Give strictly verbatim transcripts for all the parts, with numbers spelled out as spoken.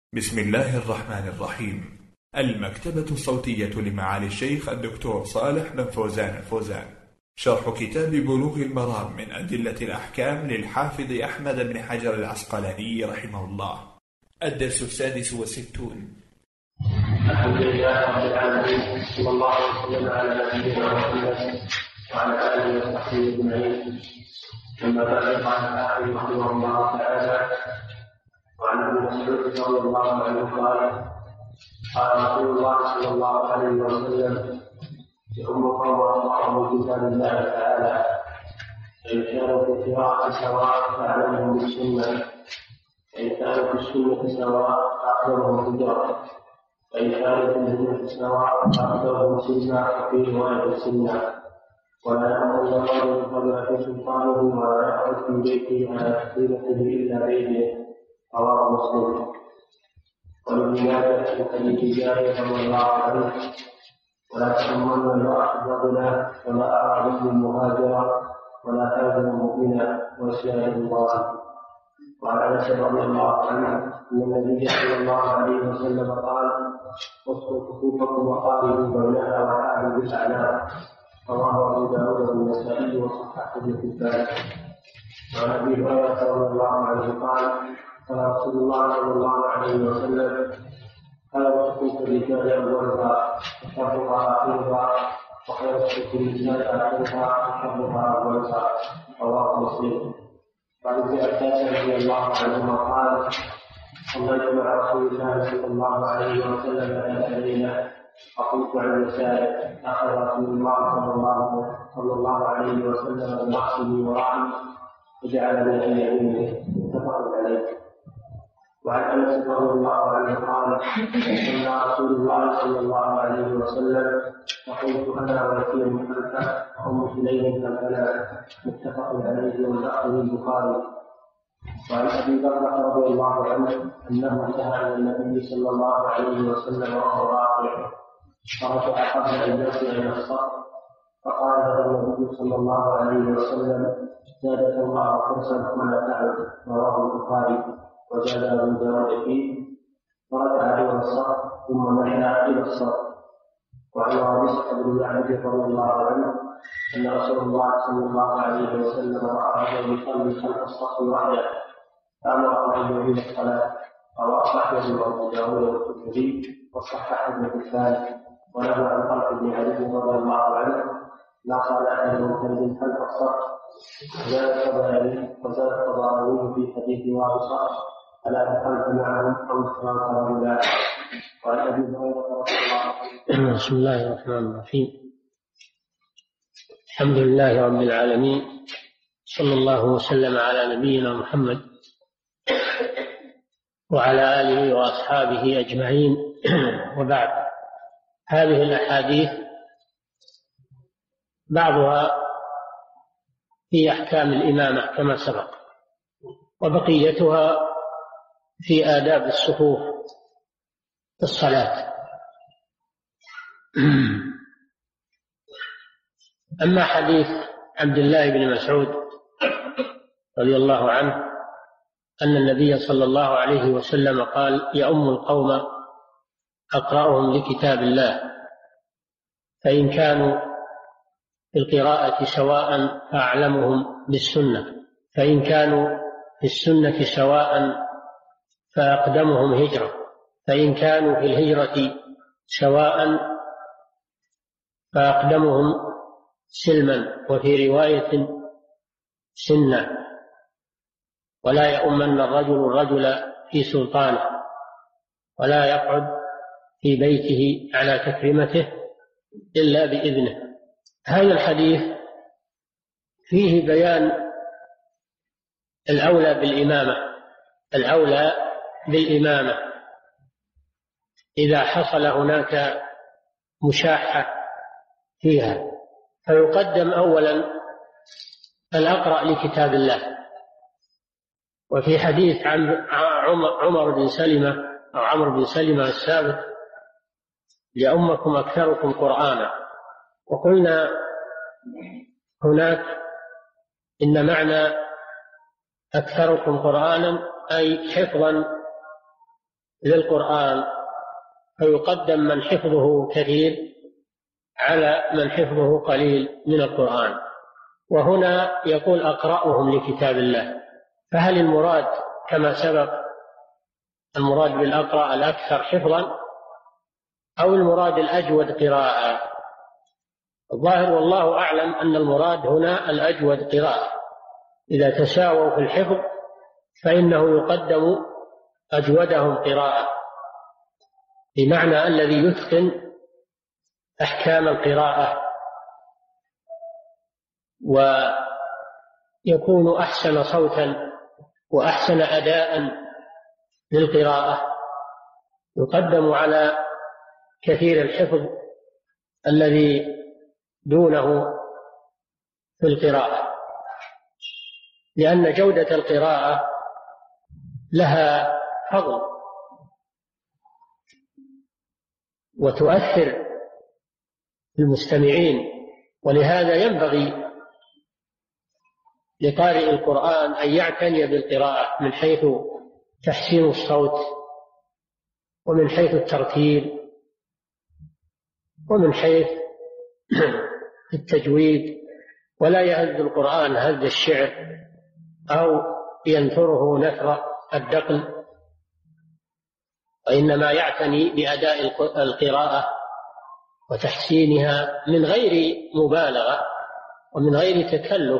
بسم الله الرحمن الرحيم. المكتبة الصوتية لمعالي الشيخ الدكتور صالح بن فوزان الفوزان، شرح كتاب بلوغ المرام من أدلة الأحكام للحافظ أحمد بن حجر العسقلاني رحمه الله. الدرس السادس والستون. الحمد لله رب العالمين، صلى الله وسلم على نبينا محمد وعلى آله وصحبه أجمعين. ثم بعد، قال الحافظ رحمه الله تعالى: وعن ابن مسعود رضي الله عنه قال: قال رسول الله صلى الله عليه وسلم: يؤم قوم الله من كتاب الله تعالى، فإن كانوا في القراءة سواء فأعلمهم بالسنة، فإن كانوا في السنة سواء فأقدمهم هجرة، فإن كانوا في الهجرة سواء فأقدمهم سنة، وفي رواية السنة. ولا يأمر الرجل قبل في سلطانه، ولا يخرج من بيته على سكينته إلا بإذنه. رواه مسلم. وابن ماجه في حديث جابر رضي الله عنه: ولا تأمن المرأة الرجل وما أراد من مهاجرا، ولا تأذن مؤمنا ويسأل الله. وعن أنس رضي الله عنه أن النبي صلى الله عليه وسلم قال: اصلوا كفوفكم وقاربوا بينها وحاذوا بالأعناق. رواه أبو داود والنسائي وصححه ابن حبان. وعن أبي هريرة رضي الله عنه قال: قال رسول الله صلى الله عليه وسلم: خير صفوف الرجال أولها وشرها آخرها، وخير صفوف النساء آخرها وشرها أولها. رواه مسلم. وعن ابن عباس رضي الله عنهما قال: صليت مع رسول الله صلى الله عليه وسلم ذات ليلة، فقلت عن يساره، أخذ رسول الله صلى الله عليه وسلم بنصبي ورعي وجعلني عن يمينه. متفق عليه. وعن أنس رضي الله عنه قال: صلى رسول الله صلى الله عليه وسلم، فقلت أنا ويتيم خلفه وأم سليم خلفنا. متفق عليه واللفظ للبخاري. وعن أبي بكر رضي الله عنه أنه انتهى عن النبي صلى الله عليه وسلم وهو راكع، فرجع قبل أن يصل إلى الصف، فقال له النبي صلى الله عليه وسلم: زادك الله حرصا ولا تعد. رواه البخاري. وزاد أبو داود فيه: فرجع إلى الصف ثم مشى إلى الصف. وعن رابعة بن معبد رضي الله عنه أن رسول الله صلى الله عليه وسلم رأى رجلا يصلي خلف الصف وحده، فأمره أن يعيد الصلاة. رواه أحمد وأبو داود والترمذي وصححه ابن حبان. ونهى عن طلق بن علي رضي الله عنه: لا صلاة لمنفرد خلف الصف. وزاد الطبراني في حديث وابصة: ألا دخلت معهم أو اشتركت رجلان. وعن أبي هريرة رضي الله عنه: بسم الله الرحمن الرحيم. الحمد لله رب العالمين، صلى الله وسلم على نبينا محمد وعلى آله وأصحابه أجمعين. وبعد، هذه الأحاديث بعضها في أحكام الإمامة كما سبق، وبقيتها في آداب الصفوف في الصلاة. أما حديث عبد الله بن مسعود رضي الله عنه أن النبي صلى الله عليه وسلم قال: يؤم القوم أقرأهم لكتاب الله، فإن كانوا في القراءة سواء فأعلمهم بالسنة، فإن كانوا في السنة سواء فأقدمهم هجرة، فإن كانوا في الهجرة سواء فأقدمهم سلما، وفي رواية سنة. ولا يؤمن الرجل الرجل في سلطانه، ولا يقعد في بيته على تكريمته إلا بإذنه. هذا الحديث فيه بيان الأولى بالإمامة الأولى بالإمامة إذا حصل هناك مشاحة فيها، فيقدم أولا الأقرأ لكتاب الله. وفي حديث عن عمر بن سلمة أو عمرو بن سلمة السابق: لأمكم أكثركم قرآنا. وقلنا هناك إن معنى أكثركم قرآنا أي حفظا للقرآن، فيقدم من حفظه كثير على من حفظه قليل من القرآن. وهنا يقول أقرأهم لكتاب الله، فهل المراد كما سبق المراد بالأقرأ الأكثر حفظا أو المراد الأجود قراءة؟ الظاهر والله أعلم أن المراد هنا الأجود قراءة. إذا تساووا في الحفظ فإنه يقدم أجودهم قراءة، بمعنى الذي يتقن أحكام القراءة ويكون أحسن صوتا وأحسن أداء للقراءة يقدم على كثير الحفظ الذي دونه في القراءة، لأن جودة القراءة لها فضل وتؤثر في المستمعين. ولهذا ينبغي لقارئ القرآن أن يعتني بالقراءة من حيث تحسين الصوت ومن حيث الترتيل ومن حيث التجويد، ولا يهز القرآن هز الشعر أو ينثره نثر الدقل، وإنما يعتني بأداء القراءة وتحسينها من غير مبالغة ومن غير تكلف.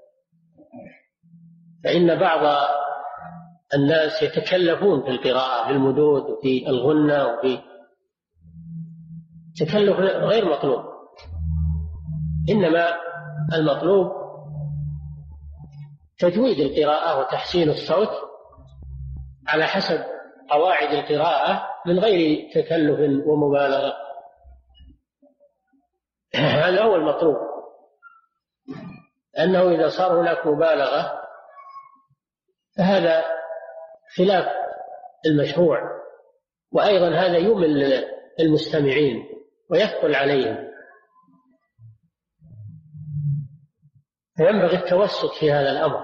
فإن بعض الناس يتكلفون في القراءة بالمدود وفي الغنة وفي تكلف غير مطلوب، إنما المطلوب تجويد القراءة وتحسين الصوت على حسب قواعد القراءة من غير تكلف ومبالغة. هذا هو المطلوب، أنه إذا صار هناك مبالغة فهذا خلاف المشروع، وأيضا هذا يمل المستمعين ويثقل عليهم. فينبغي التوسط في هذا الأمر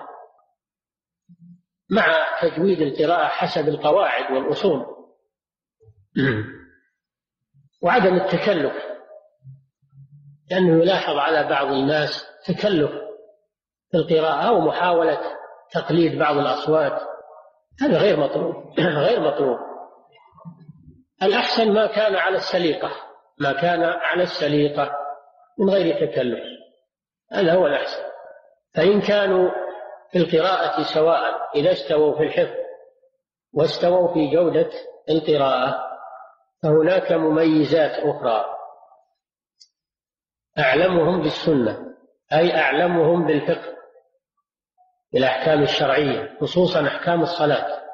مع تجويد القراءة حسب القواعد والأصول وعدم التكلف، لأنه يلاحظ على بعض الناس تكلف في القراءة ومحاولة تقليد بعض الأصوات، هذا غير مطلوب غير مطلوب. الأحسن ما كان على السليقة ما كان على السليقة من غير تكلف، هذا هو الأحسن. فإن كانوا في القراءة سواء إذا استووا في الحفظ واستووا في جودة القراءة فهناك مميزات أخرى: أعلمهم بالسنة، أي أعلمهم بالفقه بالأحكام الشرعية، خصوصا أحكام الصلاة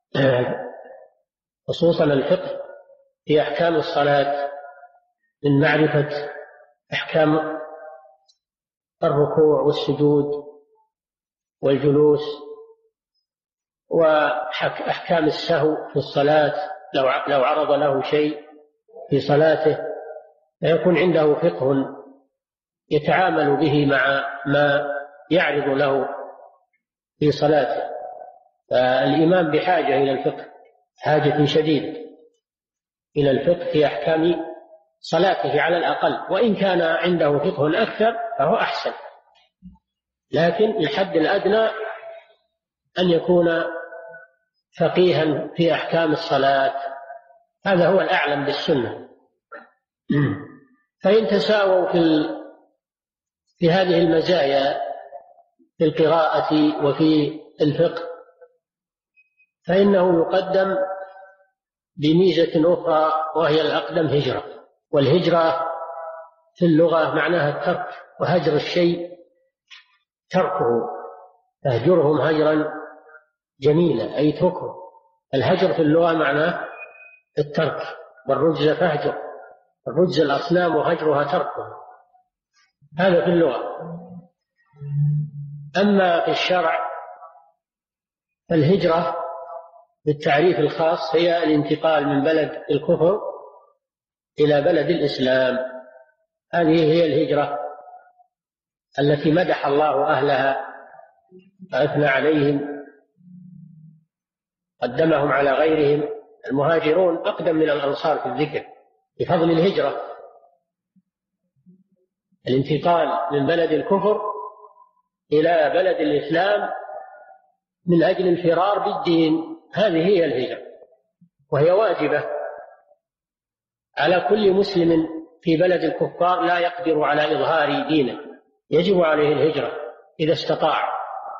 خصوصا الفقه في أحكام الصلاة، من معرفة أحكام الركوع والسجود والجلوس وأحكام السهو في الصلاة لو عرض له شيء في صلاته، فيكون عنده فقه يتعامل به مع ما يعرض له في صلاته. فالإمام بحاجة إلى الفقه، حاجة شديدة إلى الفقه في أحكام صلاته على الأقل، وإن كان عنده فقه أكثر فهو أحسن، لكن الحد الأدنى أن يكون فقيها في أحكام الصلاة، هذا هو الأعلم بالسنة. فإن تساووا في في هذه المزايا في القراءة وفي الفقه فإنه يقدم بميزة أخرى، وهي الأقدم هجرة. والهجرة في اللغة معناها الترك، وهجر الشيء تركه، تهجرهم هجرا جميلا أي تركه. الهجر في اللغة معناه الترك، والرجز فهجر، الرجز الأصنام وهجرها تركه، هذا في اللغة. أما في الشرع فالهجرة بالتعريف الخاص هي الانتقال من بلد الكفر إلى بلد الإسلام، هذه هي الهجرة التي مدح الله أهلها وأثنى عليهم، قدمهم على غيرهم المهاجرون أقدم من الأنصار في الذكر بفضل الهجرة، الانتقال من بلد الكفر إلى بلد الإسلام من أجل الفرار بالدين، هذه هي الهجرة، وهي واجبة على كل مسلم في بلد الكفار لا يقدر على إظهار دينه، يجب عليه الهجرة إذا استطاع،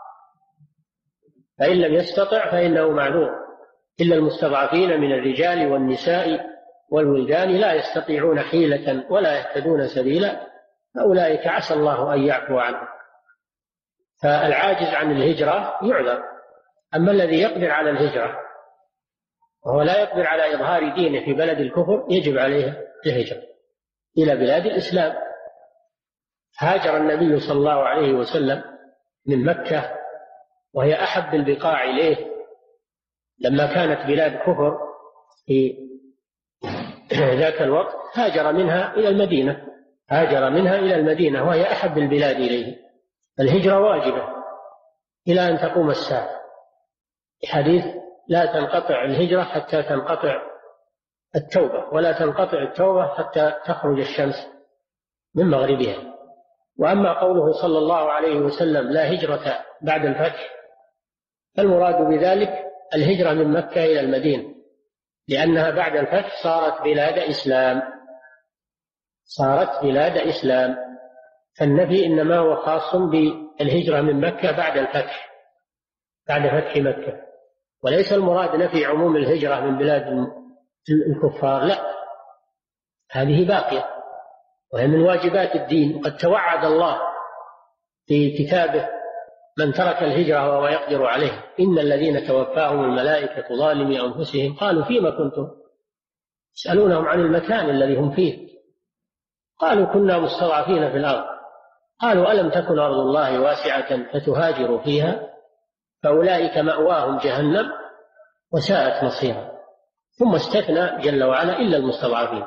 فإن لم يستطع فإنه معذور، إلا المستضعفين من الرجال والنساء والولدان لا يستطيعون حيلة ولا يهتدون سبيلا، أولئك عسى الله أن يعفو عنهم. فالعاجز عن الهجرة يعذر، أما الذي يقدر على الهجرة وهو لا يقدر على إظهار دينه في بلد الكفر يجب عليه الهجرة إلى بلاد الإسلام. هاجر النبي صلى الله عليه وسلم من مكة وهي أحب البقاع إليه لما كانت بلاد كفر في ذاك الوقت، هاجر منها إلى المدينة هاجر منها إلى المدينة وهي أحب البلاد إليه. الهجرة واجبة إلى أن تقوم الساعة، حديث لا تنقطع الهجرة حتى تنقطع التوبة، ولا تنقطع التوبة حتى تخرج الشمس من مغربها. وأما قوله صلى الله عليه وسلم لا هجرة بعد الفتح، فالمراد بذلك الهجرة من مكة إلى المدينة، لأنها بعد الفتح صارت بلاد إسلام صارت بلاد إسلام فالنفي إنما هو خاص بالهجرة من مكة بعد الفتح بعد فتح مكة، وليس المراد نفي عموم الهجرة من بلاد الكفار، لا، هذه باقية وهي من واجبات الدين. وقد توعد الله في كتابه من ترك الهجرة وهو يقدر عليه، إن الذين توفاهم الملائكة ظالمي أنفسهم قالوا فيما كنتم، يسألونهم عن المكان الذي هم فيه، قالوا كنا مستضعفين في الأرض، قالوا ألم تكن أرض الله واسعة فتهاجروا فيها، فأولئك مأواهم جهنم وساءت مصيرا. ثم استثنى جل وعلا إلا المستضعفين.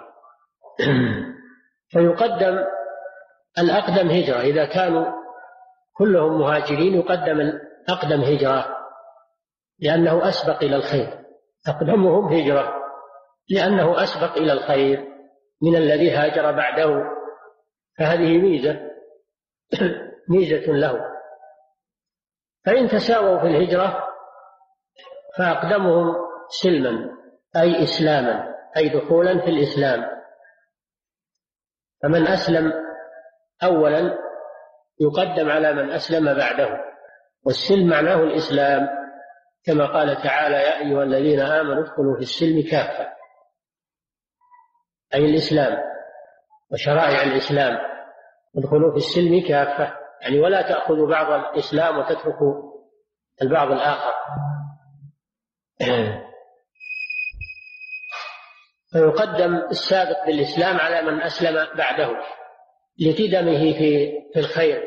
فيقدم الأقدم هجرة، إذا كانوا كلهم مهاجرين يقدم الأقدم هجرة لأنه أسبق إلى الخير، أقدمهم هجرة لأنه أسبق إلى الخير من الذي هاجر بعده، فهذه ميزة ميزة له. فإن تساووا في الهجرة فأقدمهم سلما أي إسلاما أي دخولا في الإسلام، فمن أسلم أولا يقدم على من أسلم بعده، والسلم معناه الإسلام، كما قال تعالى يا أيها الذين آمنوا ادخلوا في السلم كافة، أي الإسلام وشرائع الإسلام، ادخلوا في السلم كافة، يعني ولا تأخذوا بعض الإسلام وتتركوا البعض الآخر. فيقدم السابق بالإسلام على من أسلم بعده لقدمه في في الخير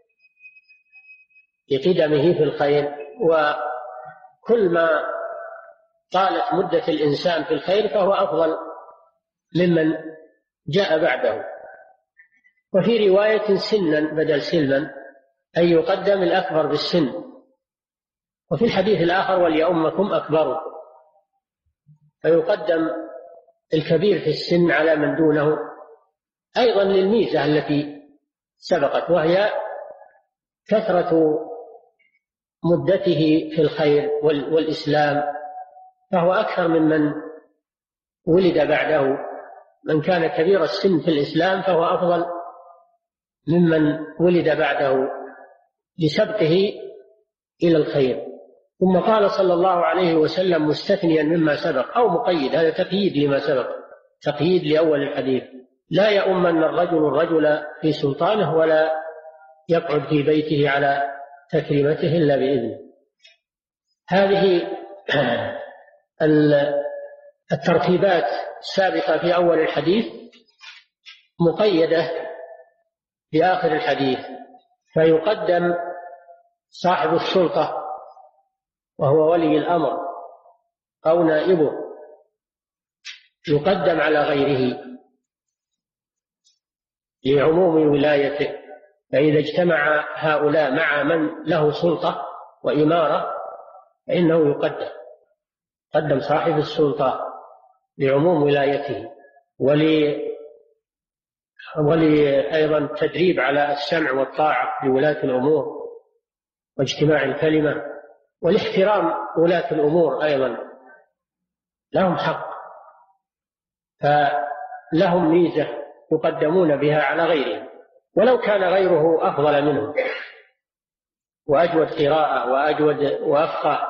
لقدمه في الخير وكل ما طالت مدة الإنسان في الخير فهو أفضل ممن جاء بعده. وفي رواية سنا بدل سلما، أي يقدم الأكبر بالسن. وفي الحديث الآخر وليؤمكم أكبركم، فيقدم الكبير في السن على من دونه أيضا للميزة التي سبقت، وهي كثرة مدته في الخير والإسلام، فهو أكثر ممن ولد بعده. من كان كبير السن في الإسلام فهو أفضل ممن ولد بعده لسبقه إلى الخير. ثم قال صلى الله عليه وسلم مستثنيا مما سبق أو مقيد، هذا تقييد لما سبق، تقييد لأول الحديث، لا يؤمن الرجل الرجل في سلطانه ولا يقعد في بيته على تكريمته إلا بإذنه. هذه الترتيبات السابقة في أول الحديث مقيدة بآخر الحديث، فيقدم صاحب السلطة وهو ولي الأمر أو نائبه، يقدم على غيره لعموم ولايته، فإذا اجتمع هؤلاء مع من له سلطة وإمارة فإنه يقدم. قدم صاحب السلطة لعموم ولايته، ولي ولي أيضا تدريب على السمع والطاعة لولاة الأمور واجتماع الكلمة، والاحترام ولاة الأمور أيضا لهم حق، فلهم ميزة يقدمون بها على غيرهم، ولو كان غيره أفضل منهم وأجود قراءة وأجود وأفقه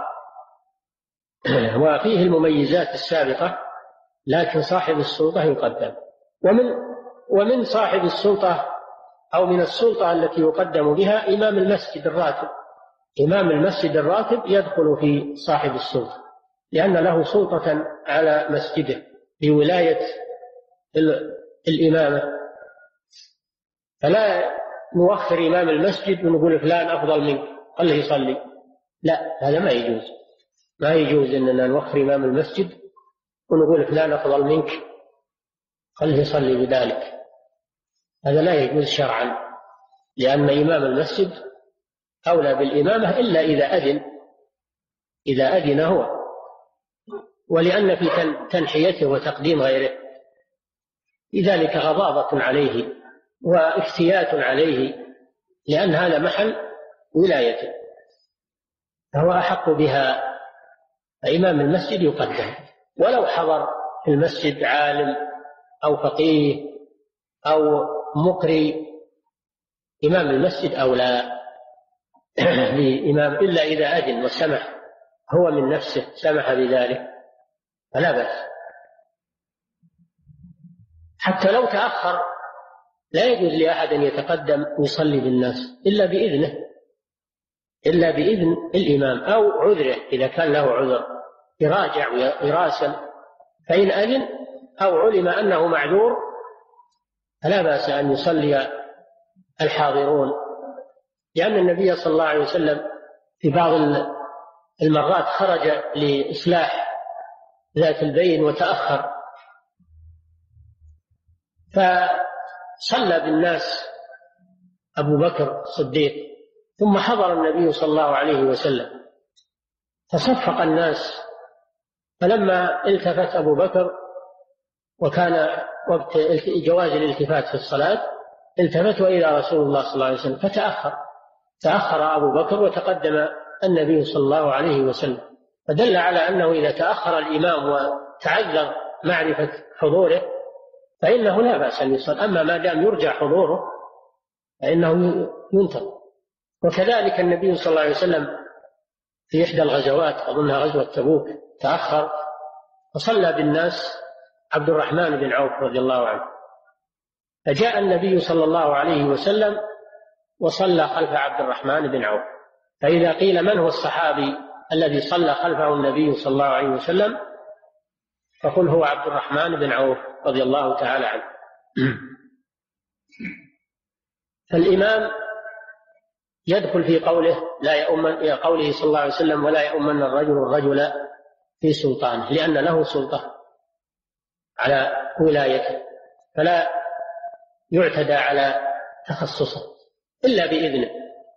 وفيه المميزات السابقة، لكن صاحب السلطة يقدم. ومن ومن صاحب السلطة أو من السلطة التي يقدم بها إمام المسجد الراتب. إمام المسجد الراتب يدخل في صاحب السلطة، لأن له سلطة على مسجده بولاية الإمامة، فلا نوخر إمام المسجد ونقول فلان أفضل منك خليه يصلي، لا، هذا ما يجوز. ما يجوز أننا نوخر إمام المسجد ونقول فلان أفضل منك خليه يصلي بذلك، هذا لا يجوز شرعا، لأن إمام المسجد أولى بالإمامة إلا إذا أذن إذا أذن هو، ولأن في تنحيته وتقديم غيره، لذلك غضاضة عليه وافتيات عليه، لأن هذا محل ولايته فهو أحق بها. فإمام المسجد يقدم، ولو حضر في المسجد عالم أو فقيه أو مقري، إمام المسجد أولى لإمام إلا إذا أذن وسمح هو من نفسه، سمح بذلك فلا بأس. حتى لو تأخر لا يجوز لأحد أن يتقدم ويصلي بالناس إلا بإذنه، إلا بإذن الإمام أو عذره، إذا كان له عذر يراجع ويراسل، فإن أذن أو علم أنه معذور فلا بأس أن يصلي الحاضرون، لأن النبي صلى الله عليه وسلم في بعض المرات خرج لإصلاح ذات البين وتأخر، فصلى بالناس أبو بكر الصديق، ثم حضر النبي صلى الله عليه وسلم فصفق الناس، فلما التفت أبو بكر وكان وقت جواز الالتفات في الصلاة التفت وإلى رسول الله صلى الله عليه وسلم، فتأخر تأخر أبو بكر وتقدم النبي صلى الله عليه وسلم، فدل على أنه إذا تأخر الإمام وتعذر معرفة حضوره فإنه لا بأس أن يصلي، أما ما دام يرجى حضوره فإنه ينتظر. وكذلك النبي صلى الله عليه وسلم في إحدى الغزوات أظنها غزوة تبوك تأخر فصلى بالناس عبد الرحمن بن عوف رضي الله عنه، فجاء النبي صلى الله عليه وسلم وصلى خلف عبد الرحمن بن عوف، فإذا قيل من هو الصحابي الذي صلى خلفه النبي صلى الله عليه وسلم فقل هو عبد الرحمن بن عوف رضي الله تعالى عنه. فالإمام يدخل في قوله لا يؤمن قوله صلى الله عليه وسلم ولا يؤمن الرجل الرجل في سلطانه، لأن له سلطة على ولايته فلا يعتدى على تخصصه إلا بإذنه.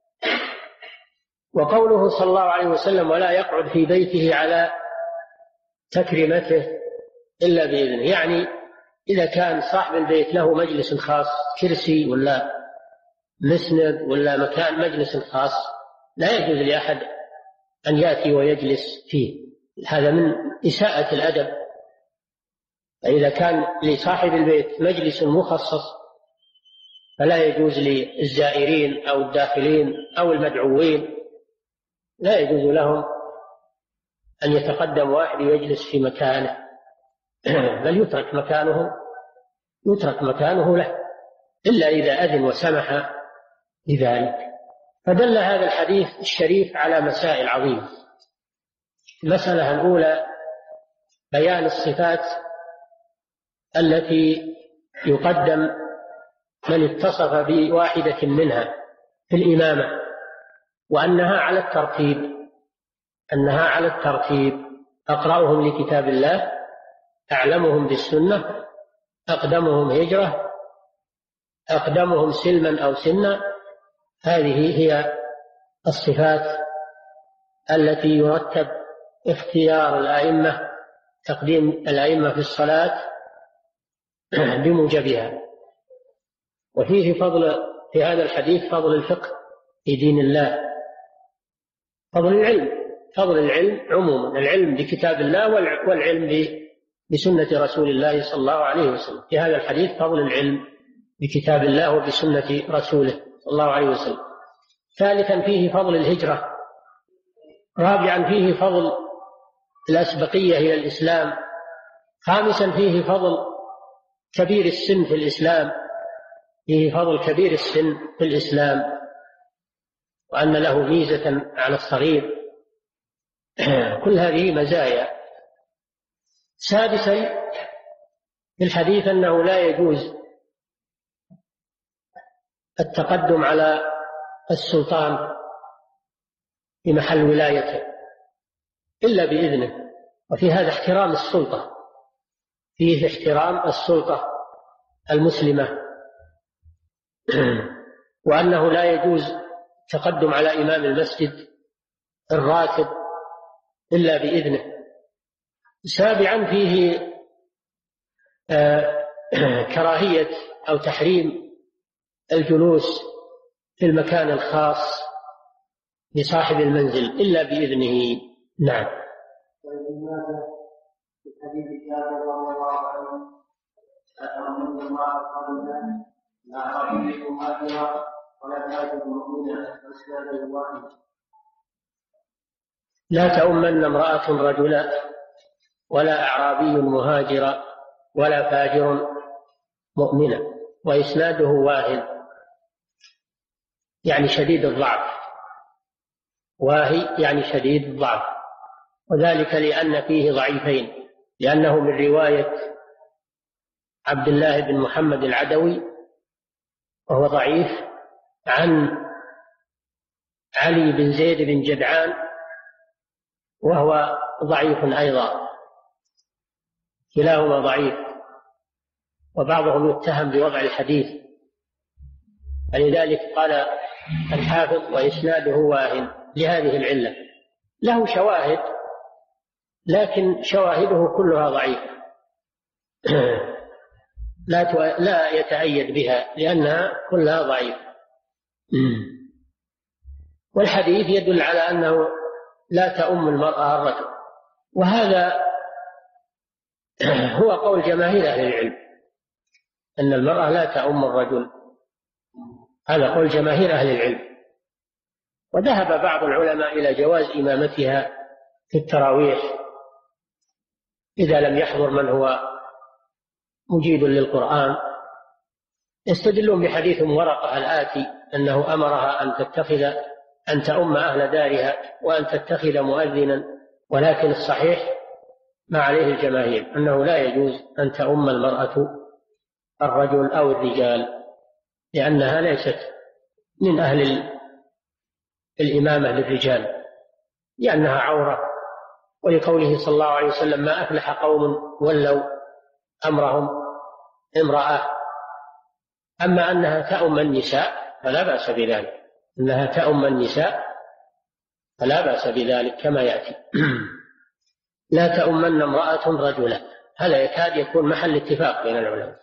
وقوله صلى الله عليه وسلم ولا يقعد في بيته على تكريمته إلا بإذنه، يعني إذا كان صاحب البيت له مجلس خاص كرسي ولا مسند ولا مكان مجلس خاص لا يجوز لأحد أن يأتي ويجلس فيه، هذا من إساءة الأدب. فإذا كان لصاحب البيت مجلس مخصص فلا يجوز للزائرين أو الداخلين أو المدعوين لا يجوز لهم أن يتقدم واحد يجلس في مكانه، بل يترك مكانه يترك مكانه له إلا إذا أذن وسمح بذلك. فدل هذا الحديث الشريف على مسائل عظيمة. المسألة الأولى بيان الصفات التي يقدم من اتصف بواحدة منها في الإمامة، وأنها على الترتيب أنها على الترتيب أقرأهم لكتاب الله، أعلمهم بالسنة، أقدمهم هجرة، أقدمهم سلما أو سنا. هذه هي الصفات التي يرتب اختيار الأئمة، تقديم الأئمة في الصلاة بموجبها. وفيه فضل في هذا الحديث فضل الفقه في دين الله، فضل العلم، فضل العلم عموما، العلم بكتاب الله والعلم بسنة رسول الله صلى الله عليه وسلم. في هذا الحديث فضل العلم بكتاب الله وبسنة رسوله صلى الله عليه وسلم. ثالثا فيه فضل الهجرة. رابعا فيه فضل الأسبقية إلى الإسلام. خامسا فيه فضل كبير السن في الإسلام، فيه فضل كبير السن في الإسلام وأن له ميزة على الصغير. كل هذه مزايا. سادسا في الحديث أنه لا يجوز التقدم على السلطان في محل ولايته إلا بإذنه، وفي هذا احترام السلطة، فيه احترام السلطة المسلمة، وأنه لا يجوز التقدم على إمام المسجد الراتب إلا بإذنه. سابعا فيه آه كراهية أو تحريم الجلوس في المكان الخاص لصاحب المنزل إلا بإذنه. نعم. في حديث جابر رضي الله عنه أتمنى الله قال لا عربي مهاجرا ولا تاجر مؤمنا واسناد الواحد. لا تؤمن امرأة رجلا ولا أعرابي مهاجرا ولا فاجر مؤمنا، وإسناده واهن يعني شديد الضعف، واهي يعني شديد الضعف، وذلك لأن فيه ضعيفين، لأنه من رواية عبد الله بن محمد العدوي وهو ضعيف، عن علي بن زيد بن جدعان وهو ضعيف أيضا، كلاهما ضعيف، وبعضهم يتهم بوضع الحديث، فلذلك قال الحافظ وإسناده واهن لهذه العلة. له شواهد لكن شواهده كلها ضعيفة لا لا يتأيد بها لأنها كلها ضعيفة. والحديث يدل على أنه لا تؤم المرأة الرجل، وهذا هو قول جماهير أهل العلم أن المرأة لا تؤم الرجل، هذا قول جماهير أهل العلم. وذهب بعض العلماء إلى جواز إمامتها في التراويح إذا لم يحضر من هو مجيد للقرآن، يستدلون بحديث ورقة الآتي أنه أمرها أن تتخذ أن تؤم أهل دارها وأن تتخذ مؤذنا، ولكن الصحيح ما عليه الجماهير أنه لا يجوز أن تؤم المرأة الرجل أو الرجال، لأنها ليست من أهل الإمامة للرجال، لأنها عورة، ولقوله صلى الله عليه وسلم ما أفلح قوم ولوا أمرهم امرأة. أما أنها تؤم النساء فلا بأس بذلك، أنها تؤم النساء فلا بأس بذلك كما يأتي. لا تؤمن امرأة رجلا، هذا يكاد يكون محل اتفاق بين العلماء.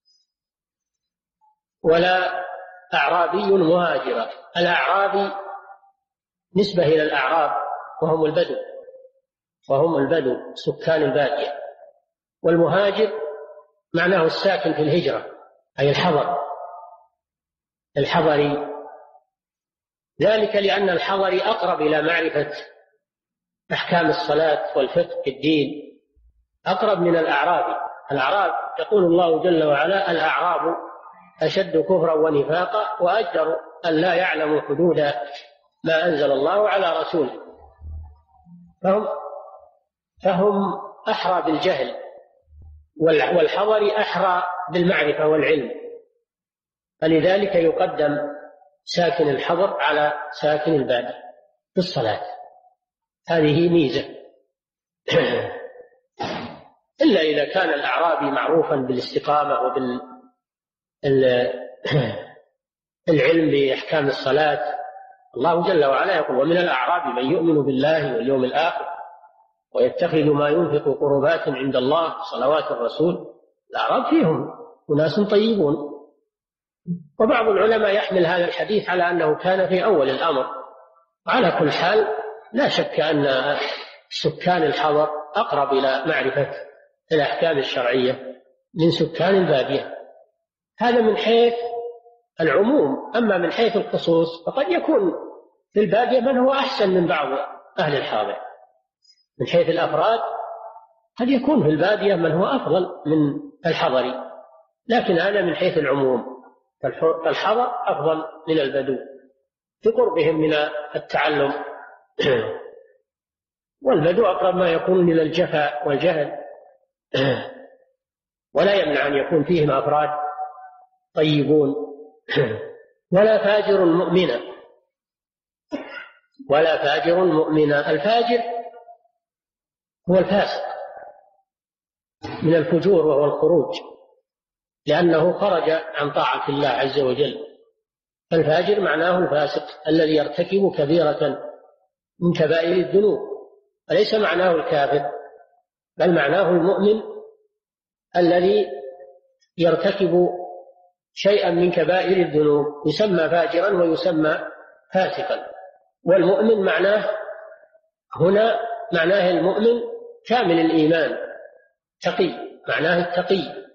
ولا أعرابي مهاجرا، الأعرابي نسبة إلى الأعراب وهم البدو، وهم البدو سكان البادية، والمهاجر معناه الساكن في الهجرة أي الحضر، الحضري، ذلك لأن الحضري أقرب إلى معرفة أحكام الصلاة والفقه في الدين، أقرب من الأعرابي. الأعراب يقول الله جل وعلا الأعراب أشد كفرا ونفاقا وأجدر أن لا يعلموا حدود ما أنزل الله على رسوله، فهم, فهم أحرى بالجهل، والحضر أحرى بالمعرفة والعلم، فلذلك يقدم ساكن الحضر على ساكن البادية في الصلاة. هذه ميزة. إلا إذا كان الأعرابي معروفا بالاستقامة وبالعلم بأحكام الصلاة. الله جل وعلا يقول ومن الأعراب من يؤمن بالله واليوم الآخر ويتخذ ما ينفق قربات عند الله صلوات الرسول. الأعراب فيهم أناس طيبون. وبعض العلماء يحمل هذا الحديث على أنه كان في أول الأمر. على كل حال لا شك أن سكان الحضر أقرب إلى معرفة الأحكام الشرعية من سكان البادية. هذا من حيث العموم. أما من حيث الخصوص فقد يكون في البادية من هو أحسن من بعض أهل الحاضر. من حيث الأفراد قد يكون في البادية من هو أفضل من الحضر، لكن هذا من حيث العموم. فالحضر أفضل من البدو بقربهم من التعلم، والبدو أقرب ما يكون إلى الجفاء والجهل، ولا يمنع أن يكون فيهم أفراد طيبون. ولا فاجر مؤمنا، ولا فاجر مؤمنا. الفاجر هو الفاسق من الفجور وهو الخروج، لأنه خرج عن طاعة الله عز وجل. الفاجر معناه الفاسق الذي يرتكب كبيرة من كبائر الذنوب، وليس معناه الكافر، بل معناه المؤمن الذي يرتكب شيئا من كبائر الذنوب يسمى فاجرا ويسمى فاسقا. والمؤمن معناه هنا معناه المؤمن كامل الإيمان، تقي، معناه التقي،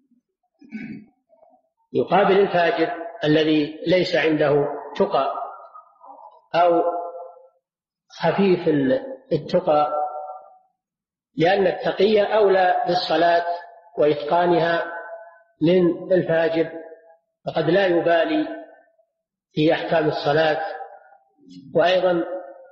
يقابل الفاجر الذي ليس عنده تقى أو خفيف التقى، لأن التقي أولى بالصلاة وإتقانها من الفاجر، فقد لا يبالي في أحكام الصلاة، وأيضا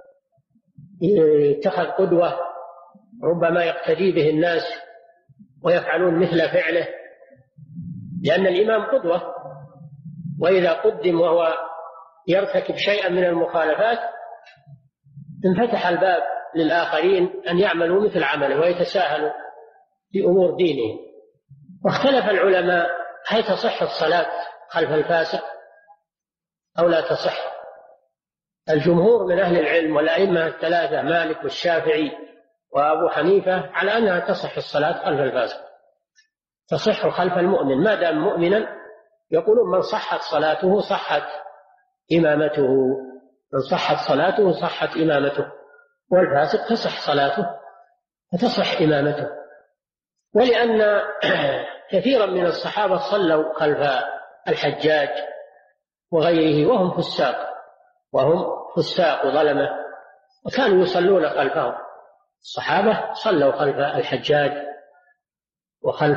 اتخذ قدوة ربما يقتدي به الناس ويفعلون مثل فعله، لأن الإمام قدوة، وإذا قدم وهو يرتكب شيئا من المخالفات انفتح الباب للآخرين أن يعملوا مثل عمله ويتساهلوا في أمور دينهم. واختلف العلماء هل تصح الصلاة خلف الفاسق أو لا تصح. الجمهور من أهل العلم والأئمة الثلاثة مالك والشافعي وأبو حنيفة على أنها تصح الصلاة خلف الفاسق، تصح خلف المؤمن ما دام مؤمنا. يقولون من صحت صلاته صحت إمامته، من صحت صلاته صحت إمامته، والفاسق تصح صلاته وتصح إمامته. ولأن كثيرا من الصحابة صلوا خلف الحجاج وغيره وهم فساق، وهم فساق وظلمة، وكانوا يصلون خلفهم. الصحابة صلوا خلف الحجاج وخلف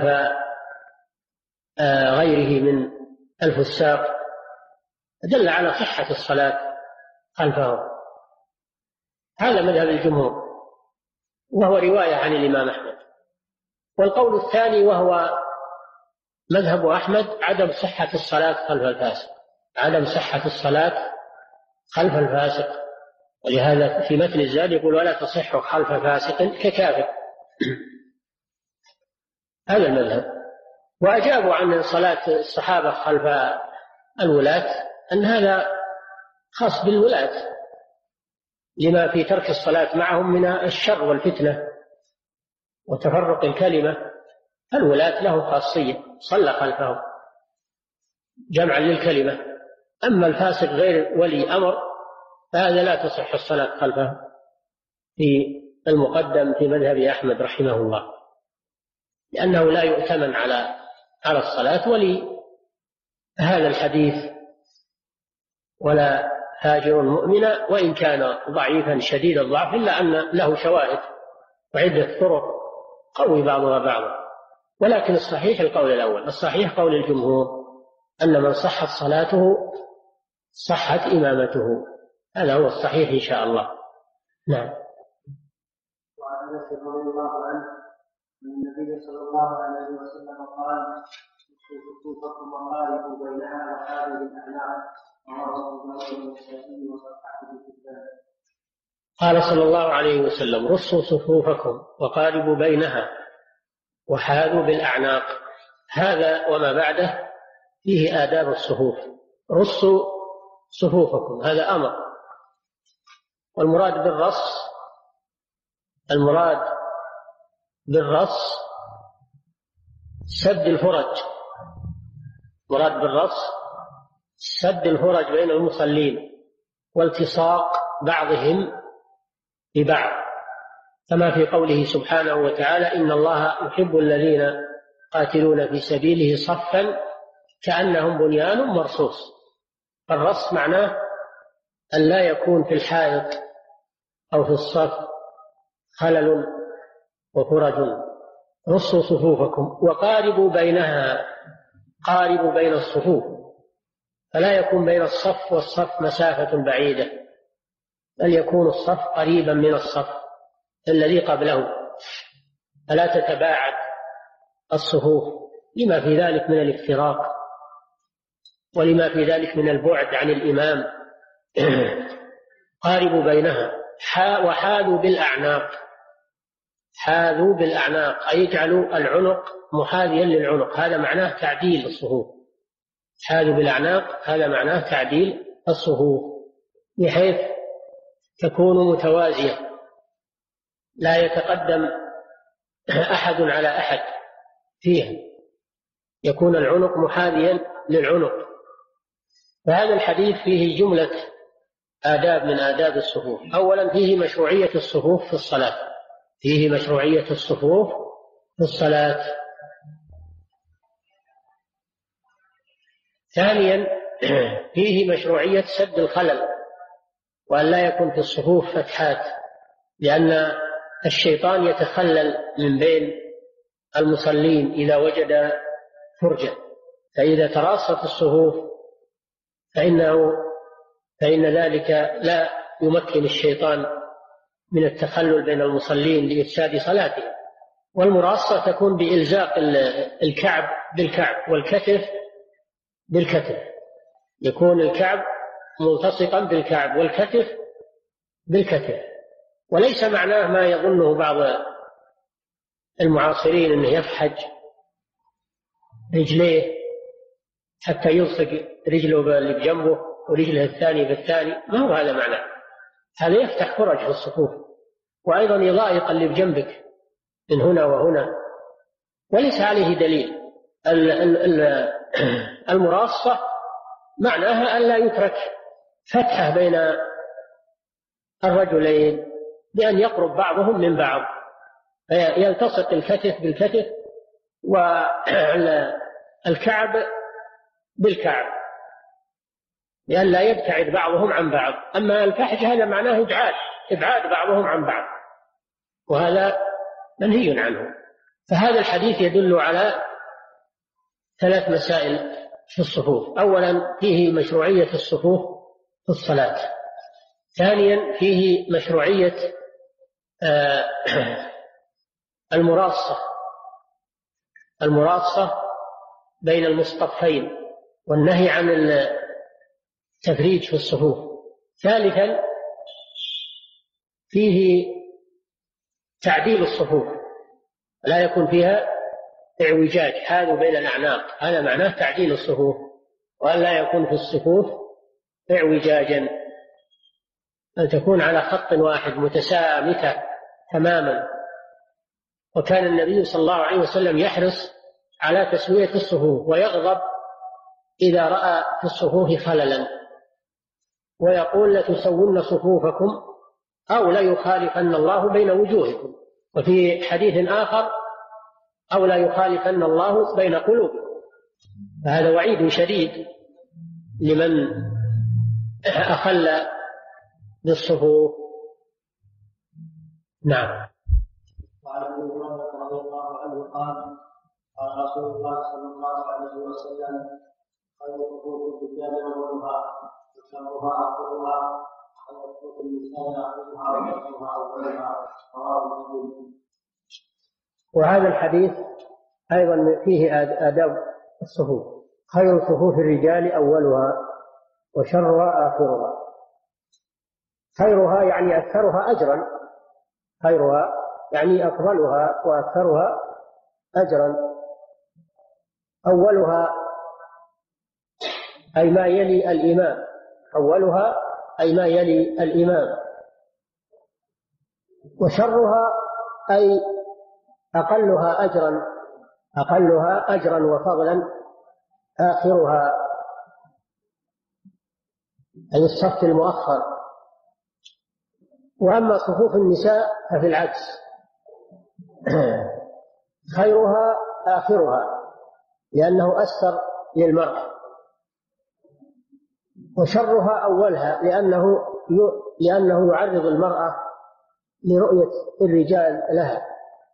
غيره من الفساق، دل على صحة الصلاة خلفهم. هذا مذهب الجمهور، وهو رواية عن الإمام أحمد. والقول الثاني وهو مذهب أحمد عدم صحة الصلاة خلف الفاسق، عدم صحة الصلاة خلف الفاسق، ولهذا في متن الزاد يقول ولا تصح خلف فاسق ككافر. هذا المذهب. وأجابوا عن صلاة الصحابة خلف الولاة أن هذا خاص بالولاة لما في ترك الصلاة معهم من الشر والفتنة وتفرق الكلمة. الولاة له خاصية، صلى خلفهم جمعا للكلمة. أما الفاسق غير ولي أمر فهذا لا تصح الصلاة خلفه في المقدم في مذهب أحمد رحمه الله، لأنه لا يؤتمن على على الصلاة. ولهذا الحديث ولا فاجر مؤمنا وإن كان ضعيفا شديد الضعف إلا أن له شواهد وعدة طرق قوي بعضها بعضا. ولكن الصحيح القول الأول، الصحيح قول الجمهور أن من صحت صلاته صحت إمامته. هذا هو الصحيح إن شاء الله. نعم. وعن أنس رضي الله عنه أن النبي صلى الله عليه وسلم قال صفوفكم وقاربوا بينها وحاذوا بالأعناق. قال صلى الله عليه وسلم رصوا صفوفكم وقاربوا بينها وحاذوا بالأعناق. هذا وما بعده فيه آداب الصفوف. رصوا صفوفكم هذا أمر، والمراد بالرص المراد بالرص سد الفرج، مراد بالرص سد الفرج بين المصلين والتصاق بعضهم ببعض، كما في قوله سبحانه وتعالى: إن الله يحب الذين قاتلون في سبيله صفا كأنهم بنيان مرصوص. الرص معناه أن لا يكون في الحائط أو في الصف خلل وفرج. رصوا صفوفكم وقاربوا بينها، قاربوا بين الصفوف، فلا يكون بين الصف والصف مسافة بعيدة، بل يكون الصف قريبا من الصف الذي قبله، فلا تتباعد الصفوف لما في ذلك من الافتراق ولما في ذلك من البعد عن الإمام. قاربوا بينها وحاذوا بالأعناق، حاذوا بالأعناق أي يجعلوا العنق محاذيا للعنق، هذا معناه تعديل الصفوف. حاذوا بالأعناق هذا معناه تعديل الصفوف بحيث تكون متوازية، لا يتقدم أحد على أحد فيها، يكون العنق محاذيا للعنق. فهذا الحديث فيه جملة آداب من آداب الصفوف. أولا فيه مشروعية الصفوف في الصلاة، فيه مشروعية الصفوف في الصلاة. ثانيا فيه مشروعية سد الخلل، وأن لا يكون في الصفوف فتحات، لأن الشيطان يتخلل من بين المصلين إذا وجد فرجة، فإذا تراصت الصفوف فإنه فإن ذلك لا يمكن الشيطان من التخلل بين المصلين لإفساد صلاتهم. والمراصة تكون بإلزاق الكعب بالكعب والكتف بالكتف، يكون الكعب ملتصقا بالكعب والكتف بالكتف، وليس معناه ما يظنه بعض المعاصرين أنه يفحج رجليه حتى يلصق رجله اللي بجنبه ورجله الثاني بالثاني، ما هو هذا معناه، هذا يفتح فرج في الصفوف، وأيضا يضايق اللي بجنبك من هنا وهنا، وليس عليه دليل. المراصة معناها أن لا يترك فتحة بين الرجلين بأن يقرب بعضهم من بعض، يلتصق الكتف بالكتف والكعب بالكعب لأن لا يبتعد بعضهم عن بعض. أما الفحش هذا معناه إبعاد إبعاد بعضهم عن بعض، وهذا منهي عنه. فهذا الحديث يدل على ثلاث مسائل في الصفوف. أولا فيه مشروعية الصفوف في الصلاة. ثانيا فيه مشروعية المراصة المراصة بين المصطفين والنهي عن التفريج في الصفوف. ثالثا فيه تعديل الصفوف، لا يكون فيها اعوجاج، حاذوا بين الأعناق، هذا معناه تعديل الصفوف، وأن لا يكون في الصفوف اعوجاجا، أن تكون على خط واحد متسامتة تماما. وكان النبي صلى الله عليه وسلم يحرص على تسوية الصفوف، ويغضب إذا رأى في الصفوف خللا، ويقول: لتسون صفوفكم أو ليخالفن الله بين وجوهكم. وفي حديث آخر: أو لا يخالفن الله بين قلوبكم. فهذا وعيد شديد لمن أخل بالصفوف. نعم. وعن ابي هريره رضي الله عنه قال: قال رسول الله صلى الله عليه وسلم: خير صفوف الرجال اولها وشرها اخرها ويترك النساء اخرها وشرها اولها. رواه مسلم. وهذا الحديث أيضا فيه آداب الصفوف. خير صفوف الرجال أولها وشرها آخرها. خيرها يعني أكثرها أجرا، خيرها يعني أفضلها وأكثرها أجرا. أولها أي ما يلي الإمام، أولها أي ما يلي الإمام. وشرها أي أقلها أجرا أقلها أجرا وفضلا آخرها، أي الصف المؤخر. وأما صفوف النساء ففي العكس، خيرها آخرها لأنه أستر للمرأة، وشرها أولها لأنه لأنه يعرض المرأة لرؤية الرجال لها،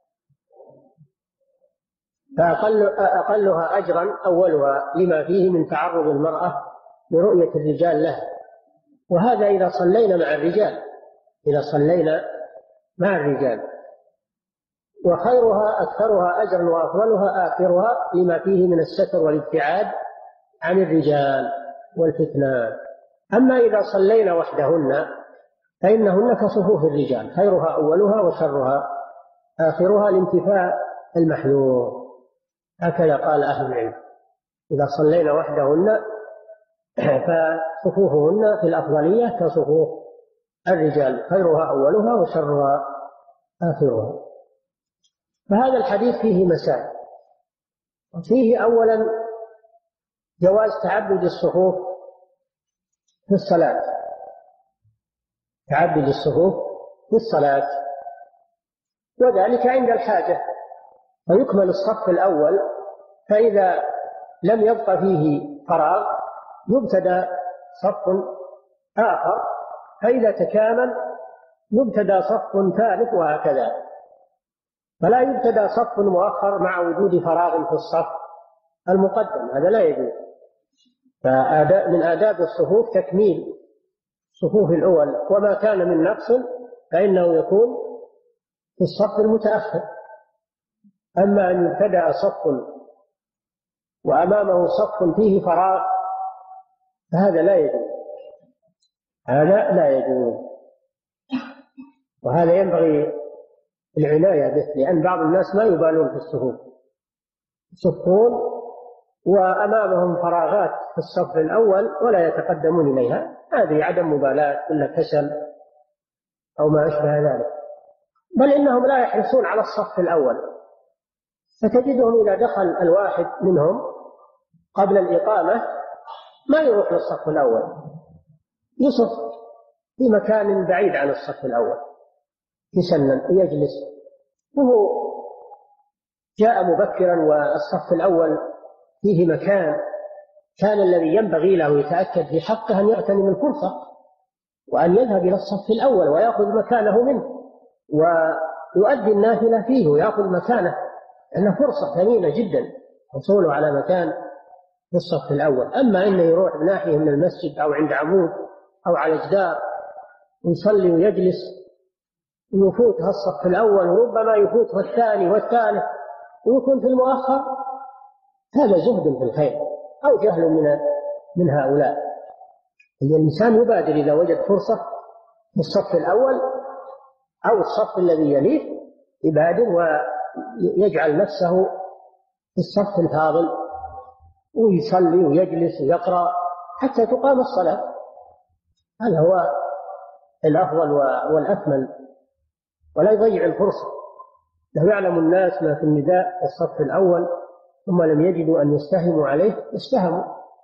فأقل أقلها أجرا أولها لما فيه من تعرض المرأة لرؤية الرجال لها. وهذا إذا صلينا مع الرجال إذا صلينا مع الرجال. وخيرها أكثرها أجرا وأفضلها آخرها لما فيه من الستر والابتعاد عن الرجال والفتنة. أما إذا صلينا وحدهن فإنهن كصفوف الرجال، خيرها أولها وشرها آخرها لانتفاء المحذور، هكذا قال أهل العلم. إذا صلينا وحدهن فصفوفهن في الأفضلية كصفوف الرجال، خيرها أولها وشرها آخرها. فهذا الحديث فيه مسائل. فيه أولا جواز تعبد الصفوف في الصلاة، تعبد الصفوف في الصلاة، وذلك عند الحاجة، فيكمل الصف الأول، فإذا لم يبق فيه فراغ يبتدى صف آخر، فإذا تكامل يبتدى صف ثالث، وهكذا. فلا يبتدى صف مؤخر مع وجود فراغ في الصف المقدم، هذا لا يجوز. فمن آداب الصفوف تكميل الصفوف الأول، وما كان من نقص فإنه يكون في الصف المتأخر. أما أن يبتدأ صف وأمامه صف فيه فراغ فهذا لا يجوز، هذا لا يجوز، وهذا ينبغي العناية به، لأن بعض الناس ما يبالون في الصفوف، يصفون وأمامهم فراغات في الصف الأول ولا يتقدمون إليها، هذه عدم مبالاة إلا كسل أو ما أشبه ذلك. بل إنهم لا يحرصون على الصف الأول، فتجدهم إذا دخل الواحد منهم قبل الإقامة ما يروح للصف الأول، يصف في مكان بعيد عن الصف الأول يسلم يجلس، وهو جاء مبكرا والصف الأول فيه مكان، كان الذي ينبغي له يتأكد في حقه أن يغتنم الفرصة وأن يذهب إلى الصف الأول ويأخذ مكانه منه ويؤدي النافلة فيه ويأخذ مكانه، لأنه فرصة ثمينة جدا حصوله على مكان في الصف الأول. أما إنه يروح بناحية من المسجد أو عند عمود أو على جدار ويصلي ويجلس ويفوت الصف الأول وربما يفوت الثاني والثالث ويكون في المؤخر، هذا زهد في الخير أو جهل من من هؤلاء. الإنسان يبادر إذا وجد فرصة في الصف الأول أو الصف الذي يليه، يبادر ويجعل نفسه في الصف الفاضل ويصلي ويجلس ويقرأ حتى تقام الصلاة، هذا هو الأفضل والأكمل، ولا يضيع الفرصة. لو يعلم الناس ما في النداء في الصف الأول ثم لم يجدوا أن يستهموا عليه استهموا.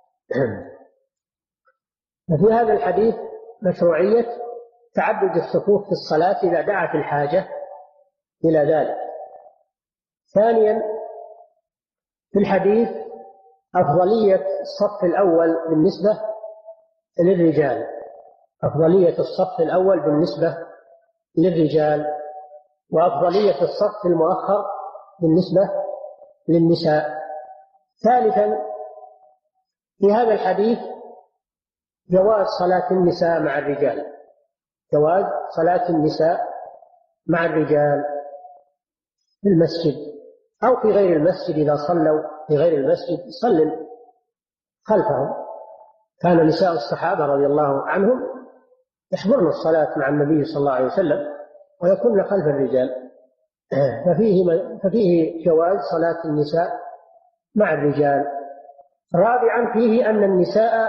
ففي هذا الحديث مشروعية تعدد الصفوف في الصلاة إذا دعت الحاجة إلى ذلك. ثانيا في الحديث أفضلية الصف الأول بالنسبة للرجال، أفضلية الصف الأول بالنسبة للرجال، وأفضلية الصف المؤخر بالنسبة للنساء. ثالثا في هذا الحديث جواز صلاة النساء مع الرجال، جواز صلاة النساء مع الرجال في المسجد أو في غير المسجد، إذا صلوا في غير المسجد صلوا خلفهم. كان نساء الصحابة رضي الله عنهم يحضرن الصلاة مع النبي صلى الله عليه وسلم ويكون خلف الرجال، ففيه, ففيه جواز صلاة النساء مع الرجال. رابعا فيه أن النساء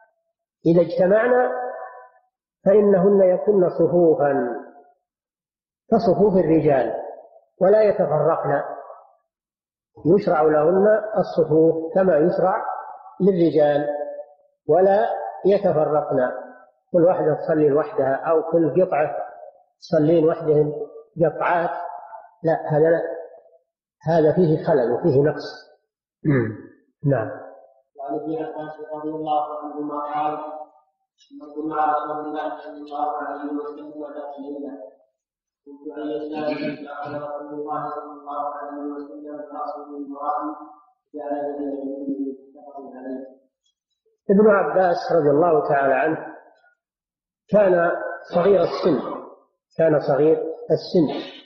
إذا اجتمعنا فإنهن يكن صفوفا، كصفوف الرجال ولا يتفرقن، يشرع لهن الصفوف كما يشرع للرجال ولا يتفرقن، كل واحدة تصلي لوحدها أو كل قطعة تصلين وحدهم قطعات، لا، هذا لا. هذا فيه خلل وفيه نقص. نعم. وعن ابن عباس رضي الله عنهما قال: كنا مع رسول الله صلى الله عليه وسلم ذات ليله، كنت ان يستاذن فاخذ رسول الله صلى الله عليه وسلم راسه من ورائي جعل يده متفق عليه. ابن عباس رضي الله تعالى عنه كان صغير السن، كان صغير السن،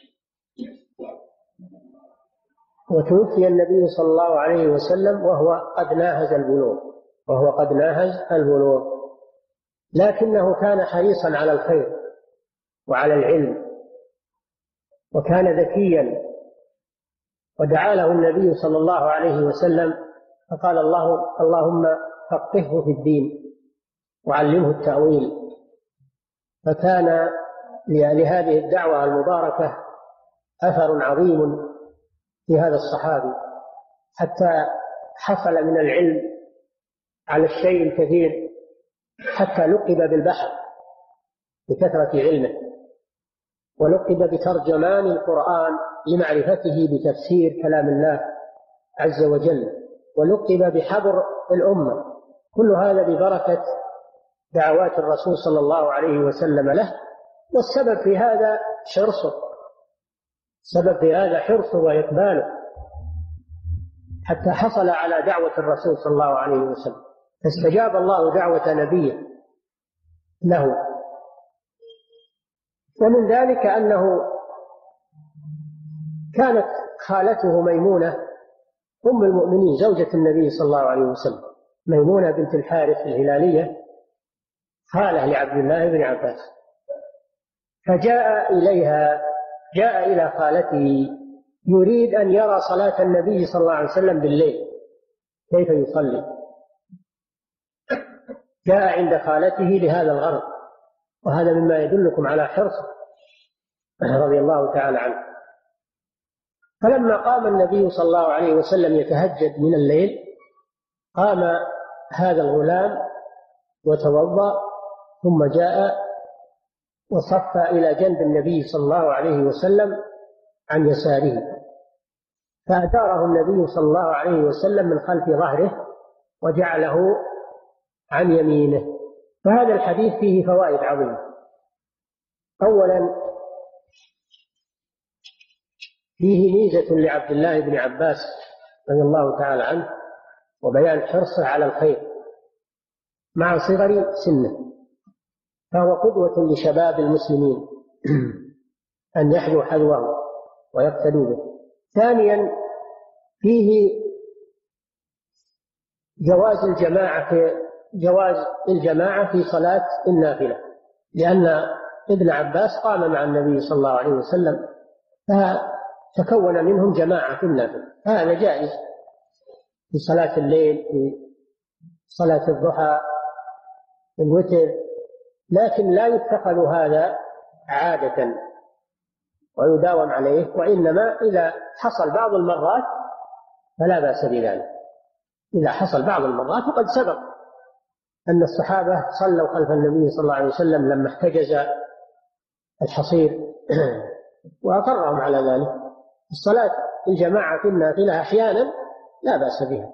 وتوفي النبي صلى الله عليه وسلم وهو قد ناهز البلوغ وهو قد ناهز البلوغ لكنه كان حريصا على الخير وعلى العلم، وكان ذكيا، ودعا له النبي صلى الله عليه وسلم فقال: الله اللهم فقهه في الدين وعلمه التأويل. فكان لهذه الدعوة المباركة أثر عظيم في هذا الصحابي، حتى حصل من العلم على الشيء الكثير، حتى لقب بالبحر بكثرة علمه، ولقب بترجمان القرآن لمعرفته بتفسير كلام الله عز وجل، ولقب بحبر الأمة. كل هذا ببركة دعوات الرسول صلى الله عليه وسلم له، والسبب في هذا حرصه، سبب في هذا حرصه وإقباله، حتى حصل على دعوة الرسول صلى الله عليه وسلم، فاستجاب الله دعوة نبيه له. ومن ذلك أنه كانت خالته ميمونة أم المؤمنين زوجة النبي صلى الله عليه وسلم، ميمونة بنت الحارث الهلالية، خالة لعبد الله بن عباس، فجاء إليها جاء إلى خالته يريد أن يرى صلاة النبي صلى الله عليه وسلم بالليل كيف يصلي، جاء عند خالته لهذا الغرض، وهذا مما يدلكم على حرصه رضي الله تعالى عنه. فلما قام النبي صلى الله عليه وسلم يتهجد من الليل، قام هذا الغلام وتوضأ، ثم جاء وصف إلى جنب النبي صلى الله عليه وسلم عن يساره، فأداره النبي صلى الله عليه وسلم من خلف ظهره وجعله عن يمينه. فهذا الحديث فيه فوائد عظيمة. أولا، فيه ميزة لعبد الله بن عباس رضي الله تعالى عنه، وبيان حرصه على الخير مع صغر سنه، فهو قدوة لشباب المسلمين أن يحذوا حذوه ويقتدوا به. ثانيا، فيه جواز الجماعة في جواز الجماعة في صلاة النافلة، لأن ابن عباس قام مع النبي صلى الله عليه وسلم فتكون منهم جماعة في النافلة، هذا جائز في صلاة الليل، في صلاة الضحى، في الوتر، لكن لا يتخذ هذا عادة ويداوم عليه، وإنما إذا حصل بعض المرات فلا بأس بذلك. إذا حصل بعض المرات، وقد سبق أن الصحابة صلوا خلف النبي صلى الله عليه وسلم لما احتجز الحصير وأقرهم على ذلك. الصلاة الجماعة في النافلة أحيانا لا بأس بها،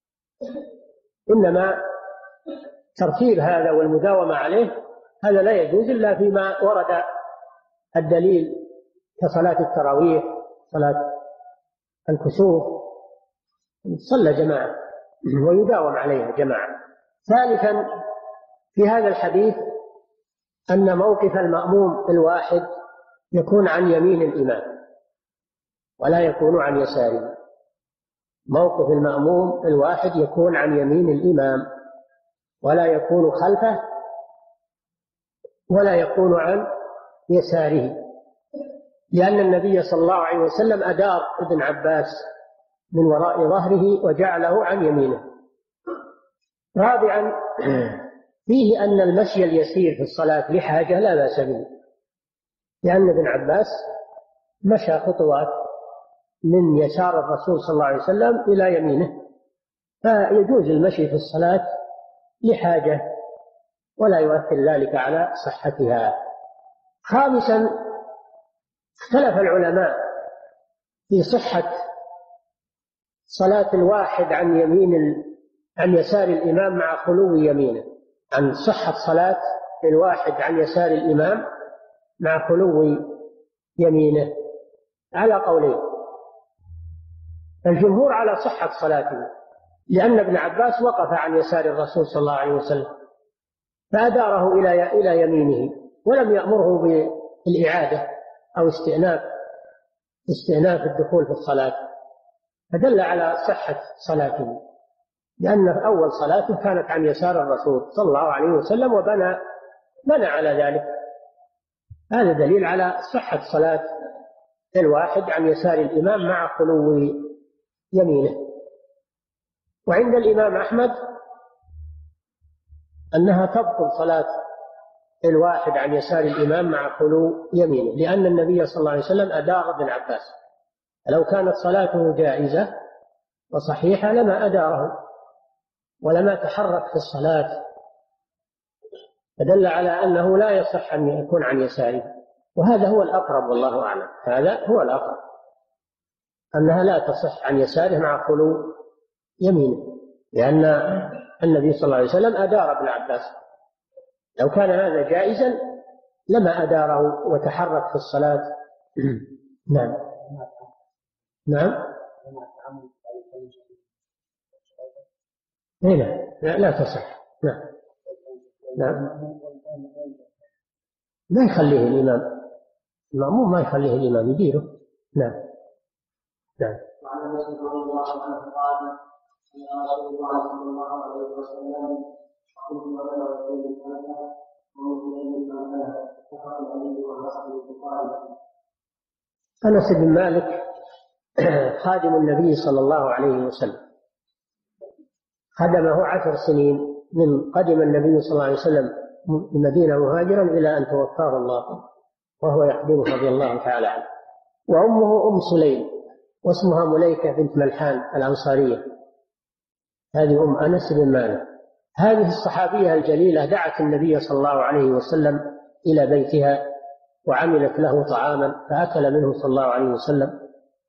إنما ترتيب هذا والمداومة عليه هذا لا يجوز إلا فيما ورد الدليل كصلاة التراويح، صلاة الكسوف، صلى جماعة ويداوم عليها جماعة. ثالثا، في هذا الحديث أن موقف المأموم الواحد يكون عن يمين الإمام ولا يكون عن يساره. موقف المأموم الواحد يكون عن يمين الإمام ولا يكون خلفه ولا يكون عن يساره، لأن النبي صلى الله عليه وسلم أدار ابن عباس من وراء ظهره وجعله عن يمينه. رابعا، فيه أن المشي اليسير في الصلاة لحاجة لا بأس به، لأن ابن عباس مشى خطوات من يسار الرسول صلى الله عليه وسلم إلى يمينه، فيجوز المشي في الصلاة لحاجة ولا يؤثر ذلك على صحتها. خامسا، اختلف العلماء في صحة صلاة الواحد عن يمين عن يسار الإمام مع خلو يمينه، عن صحة صلاة الواحد عن يسار الإمام مع خلو يمينه على قولين. الجمهور على صحة صلاته، لأن ابن عباس وقف عن يسار الرسول صلى الله عليه وسلم فأداره إلى إلى يمينه ولم يأمره بالإعادة أو استئناف استئناف الدخول في الصلاة، فدل على صحة صلاته، لأن أول صلاته كانت عن يسار الرسول صلى الله عليه وسلم وبنى بنى على ذلك. هذا دليل على صحة صلاة الواحد عن يسار الإمام مع خلو يمينه. وعند الإمام أحمد أنها تبطل صلاة الواحد عن يسار الإمام مع خلو يمينه، لأن النبي صلى الله عليه وسلم أدار ابن عباس، لو كانت صلاته جائزة وصحيحة لما أداره ولما تحرك في الصلاة، فدل على أنه لا يصح أن يكون عن يساره، وهذا هو الأقرب والله أعلم، هذا هو الأقرب أنها لا تصح عن يساره مع خلو يمينه، لأن النبي صلى الله عليه وسلم أدار ابن عباس، لو كان هذا جائزا لما أداره وتحرك في الصلاة. نعم نعم هنا لا, لا تصح. نعم نعم ما يخليه الإمام، المأموم ما يخليه الإمام يديره. نعم نعم. وعن انس رضي الله عنه قال ان رسول الله صلى الله عليه وسلم قلت ولا رسول الله ومسلم ما كان فقد عليه وحسن البخاري. أنس بن مالك خادم النبي صلى الله عليه وسلم، خدمه عشر سنين من قدم النبي صلى الله عليه وسلم المدينة مهاجرا إلى أن توفاه الله وهو يخدمه رضي الله تعالى عنه. وأمه أم سليم واسمها مليكة بنت ملحان الأنصارية، هذه أم أنس بن مالك. هذه الصحابية الجليلة دعت النبي صلى الله عليه وسلم إلى بيتها وعملت له طعاما فأكل منه صلى الله عليه وسلم،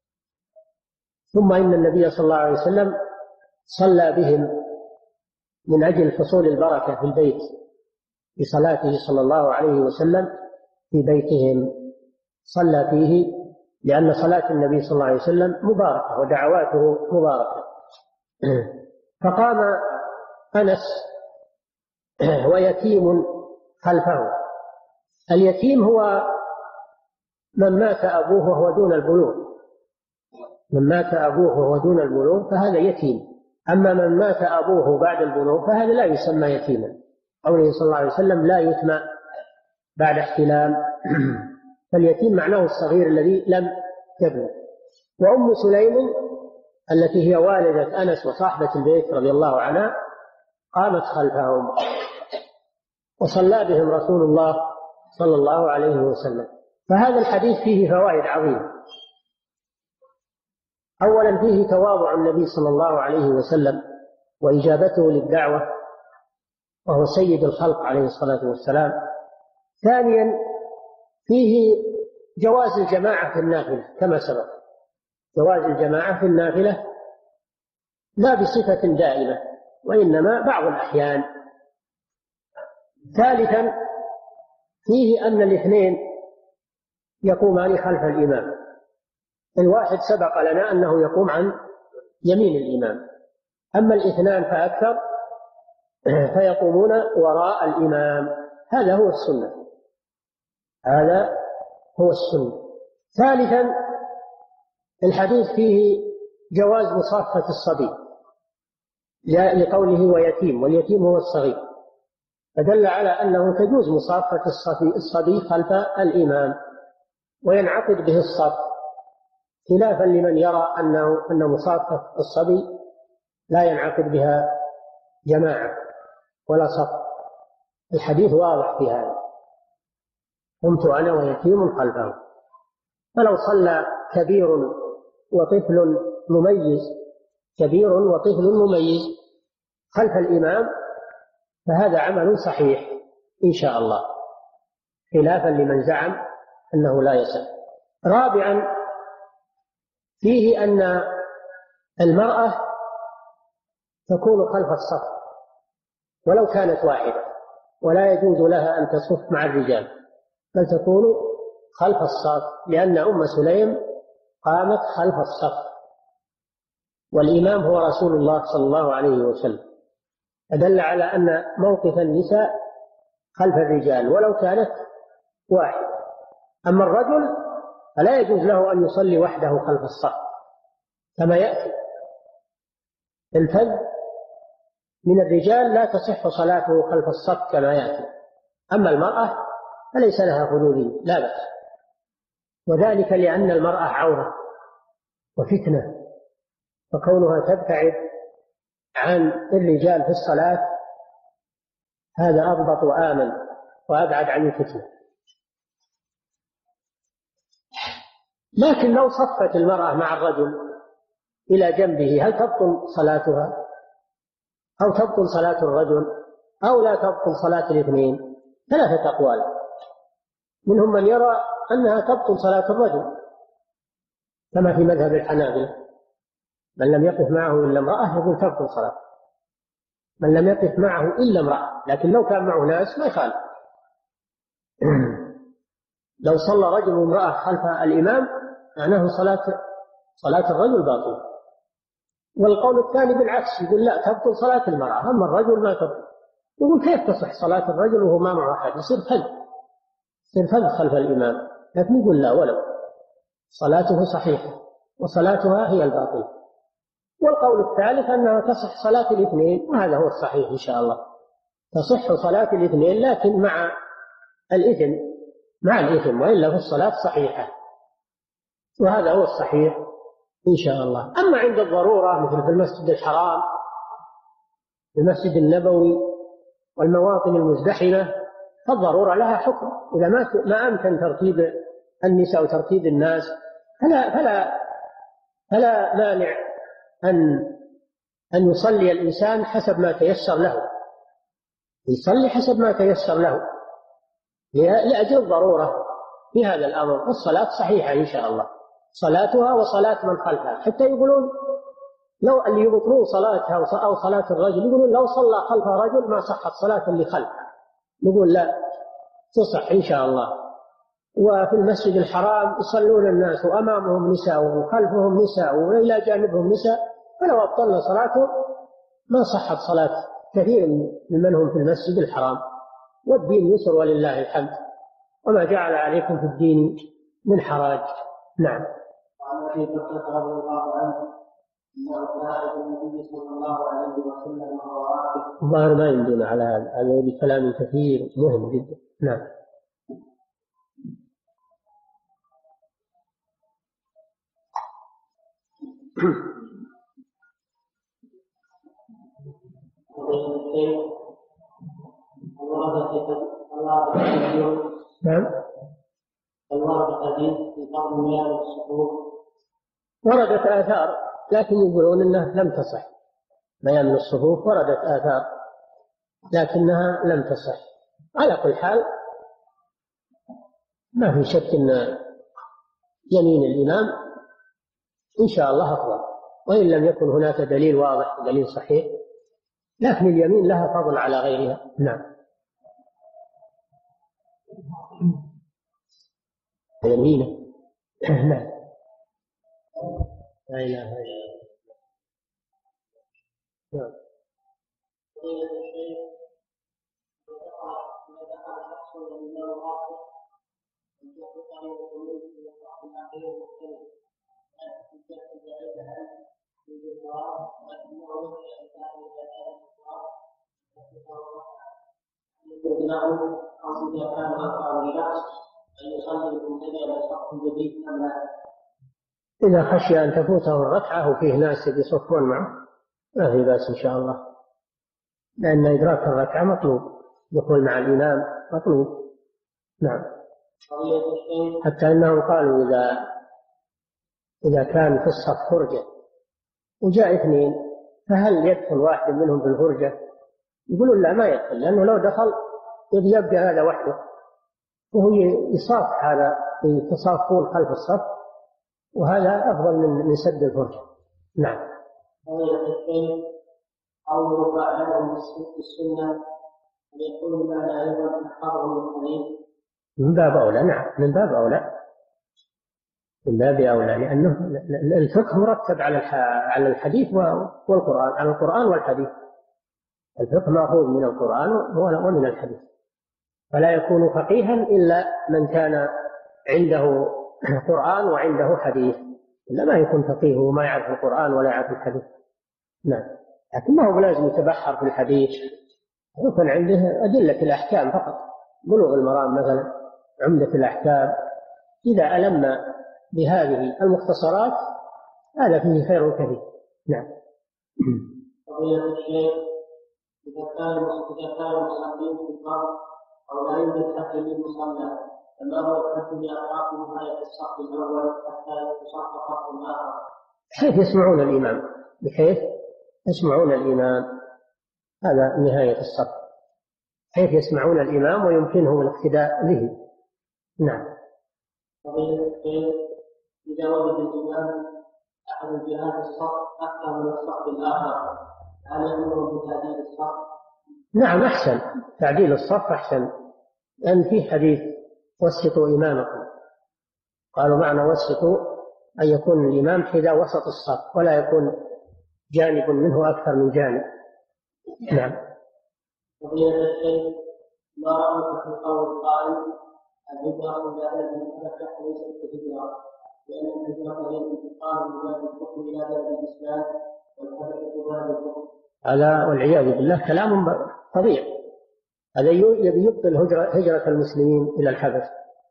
ثم إن النبي صلى الله عليه وسلم صلى بهم من أجل حصول البركة في البيت بصلاته صلى الله عليه وسلم في بيتهم، صلى فيه لأن صلاة النبي صلى الله عليه وسلم مباركة ودعواته مباركة. فقام أنس ويتيم خلفه. اليتيم هو من مات أبوه وهو دون البلوغ، من مات أبوه وهو دون البلوغ فهذا يتيم، أما من مات أبوه بعد البلوغ فهذا لا يسمى يتيما، قوله صلى الله عليه وسلم لا يتمى بعد احتلام. فاليتيم معناه الصغير الذي لم يبلغ. وأم سليم التي هي والدة أنس وصاحبة البيت رضي الله عنها قامت خلفهم وصلى بهم رسول الله صلى الله عليه وسلم. فهذا الحديث فيه فوائد عظيمة. أولا فيه تواضع النبي صلى الله عليه وسلم وإجابته للدعوة وهو سيد الخلق عليه الصلاة والسلام. ثانيا فيه جواز الجماعة في النافلة كما سبق، جواز الجماعة في النافلة لا بصفة دائمة وإنما بعض الأحيان. ثالثا فيه أن الاثنين يقومان خلف الإمام، الواحد سبق لنا أنه يقوم عن يمين الإمام، أما الاثنان فأكثر فيقومون وراء الإمام، هذا هو السنة، هذا هو السنة. ثالثا الحديث فيه جواز مصافة الصبي لقوله ويتيم، واليتيم هو الصغير، فدل على أنه تجوز مصافة الصبي, الصبي خلف الإمام وينعقد به الصف، خلافا لمن يرى أنه أن مصافة الصبي لا ينعقد بها جماعة ولا صف. الحديث واضح في هذا. قمت أنا ويتيم خلفه. فلو صلى كبير وطفل مميز كبير وطفل مميز خلف الإمام فهذا عمل صحيح إن شاء الله، خلافا لمن زعم أنه لا يصح. رابعا فيه أن المرأة تكون خلف الصف ولو كانت واحدة، ولا يجوز لها أن تصف مع الرجال بل تكون خلف الصف، لأن أم سليم قامت خلف الصف والإمام هو رسول الله صلى الله عليه وسلم، أدل على أن موقف النساء خلف الرجال ولو كانت واحدة. أما الرجل فلا يجوز له أن يصلي وحده خلف الصف كما يأتي. الفذ من الرجال لا تصح صلاته خلف الصف كما يأتي، أما المرأة فليس لها حدودية لا بأس، وذلك لأن المرأة عورة وفتنة، فكونها تبتعد عن الرجال في الصلاة هذا أضبط وآمن وأبعد عن الفتنة. لكن لو صفت المرأة مع الرجل إلى جنبه هل تبطل صلاتها أو تبطل صلاة الرجل أو لا تبطل صلاة الاثنين؟ ثلاثة أقوال، منهم من يرى أنها تبطل صلاة الرجل كما في مذهب الحنابلة، من لم يقف معه إلا امرأة يقول تبطل صلاة، من لم يقف معه إلا امرأة، لكن لو كان معه ناس ما يخالف. لو صلى رجل وامرأة خلف الإمام معناه صلاة صلاة الرجل باطلة. والقول الثاني بالعكس، يقول لا تبطل صلاة المرأة أما الرجل ما تبطل. يقول كيف تصح صلاة الرجل وهو ما معه أحد؟ يصير فذ يصير فذ خلف الإمام. لكن يقول لا، ولو صلاته صحيحة وصلاتها هي الباطلة. والقول الثالث أنها تصح صلاة الاثنين، وهذا هو الصحيح إن شاء الله، تصح صلاة الاثنين لكن مع الإثم مع الإثم وإلا في الصلاة صحيحة، وهذا هو الصحيح إن شاء الله. أما عند الضرورة مثل في المسجد الحرام في المسجد النبوي والمواطن المزدحمة فالضرورة لها حكم، إذا ما ما أمكن ترتيب النساء وترتيب الناس فلا فلا فلا مانع أن أن يصلي الإنسان حسب ما تيسر له، يصلي حسب ما تيسر له لأجل الضرورة في هذا الأمر. والصلاة صحيحة إن شاء الله، صلاتها وصلاة من خلفها. حتى يقولون لو اللي يبطلون صلاتها أو صلاة الرجل يقولون لو صلى خلف رجل ما صحت صلاة اللي خلفها، نقول لا تصح إن شاء الله. وفي المسجد الحرام يصلون الناس وأمامهم نساء وخلفهم نساء وإلى جانبهم نساء، فلو أبطلنا صلاته ما صحت صلاة كثير ممن هم في المسجد الحرام. والدين يسر ولله الحمد، وما جعل عليكم في الدين من حرج. نعم. وعن ابي بكر رضي الله عنه انه كان النبي صلى الله عليه وسلم وراءه. الظاهر ما يمدون على هذا، هذا بكلام كثير مهم جدا. نعم. نعم. وردت آثار لكن يقولون أنها لم تصح، بيان من الصفوف وردت آثار لكنها لم تصح. على كل حال ما في شك أن يمين الإمام إن شاء الله أفضل، وإن لم يكن هناك دليل واضح دليل صحيح، لكن اليمين لها فضل على غيرها. نعم. يمينه. نعم. لا إله إلا الله. نعم. إذا خشي أن تفوته الركعة وفيه ناس يصفون معه ما في بأس إن شاء الله، لأن إدراك الركعة مطلوب، دخول مع الإمام مطلوب. نعم. حتى أنهم قالوا إذا إذا كان في الصف فرجة وجاء اثنين فهل يدخل واحد منهم في الفرجة؟ يقولون لا، ما يدخل، لأنه لو دخل يبقى هذا وحده، وهو يصاف هذا يتصافون خلف الصف، وهذا أفضل من سد الفرجة. نعم. أو بعدهم السنة يقول ما أيضا حرم الحديث من باب أولى. نعم، من باب أولى، من باب أولى، لأنه الفقه مرتب على على الحديث والقرآن، على القرآن والحديث. الفقه مأخوذ من القرآن ومن الحديث، فلا يكون فقيها إلا من كان عنده قرآن وعنده حديث، إلا ما يكون فقيه وما يعرف القرآن ولا يعرف الحديث. نعم، لكن ما هو لازم يتبحر في الحديث، يكون عنده أدلة الأحكام فقط، بلوغ المرام مثلا، عمدة الأحكام، إذا ألم بهذه المختصرات هذا فيه خير كثير. نعم. فضيلة الشيخ، إذا كان إذا كان المصلين في الأرض أو لا يوجد حد للمصلى، فما هو الحكم لأصحاب نهاية الصف الأول حتى يصف صف آخر؟ بحيث يسمعون الإمام، بحيث يسمعون الإمام، هذا نهاية الصف، بحيث يسمعون الإمام ويمكنهم الاقتداء به. نعم. فضيلة الشيخ، إذا وجد الإمام أحد جهات الصف أكثر من الصف الآخر، هل يأمر بتعديل الصف؟ نعم، أحسن، تعديل الصف أحسن، لأن في حديث وسطوا إمامكم، قالوا معنى وسطوا أن يكون الإمام حذا وسط الصف ولا يكون جانب منه أكثر من جانب. نعم. فضيلة الشيخ، ما رأيك في قول قائل الهجرة إلى بلد الحبشة ليست كهجرة، لأن الهجرة هي الانتقال من بلد الكفر إلى بلد الإسلام والحبشة بلد الكفر؟ هذا والعياذ بالله كلام فظيع، هذا يبي يبطل هجرة المسلمين إلى الحبشة،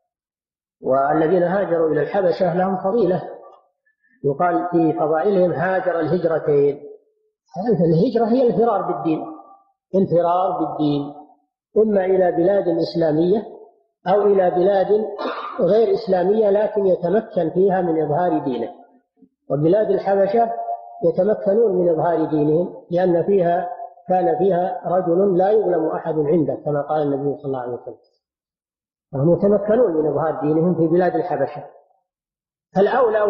والذين هاجروا إلى الحبشة لهم فضيلة، يقال في فضائلهم هاجر الهجرتين. الهجرة هي الفرار بالدين، الفرار بالدين، إما إلى بلاد إسلامية أو إلى بلاد غير إسلامية لكن يتمكن فيها من إظهار دينه، وبلاد الحبشة يتمكنون من إظهار دينهم لأن فيها كان فيها رجل لا يظلم أحد عنده كما قال النبي صلى الله عليه وسلم، وهم يتمكنون من إظهار دينهم في بلاد الحبشة. فالأولى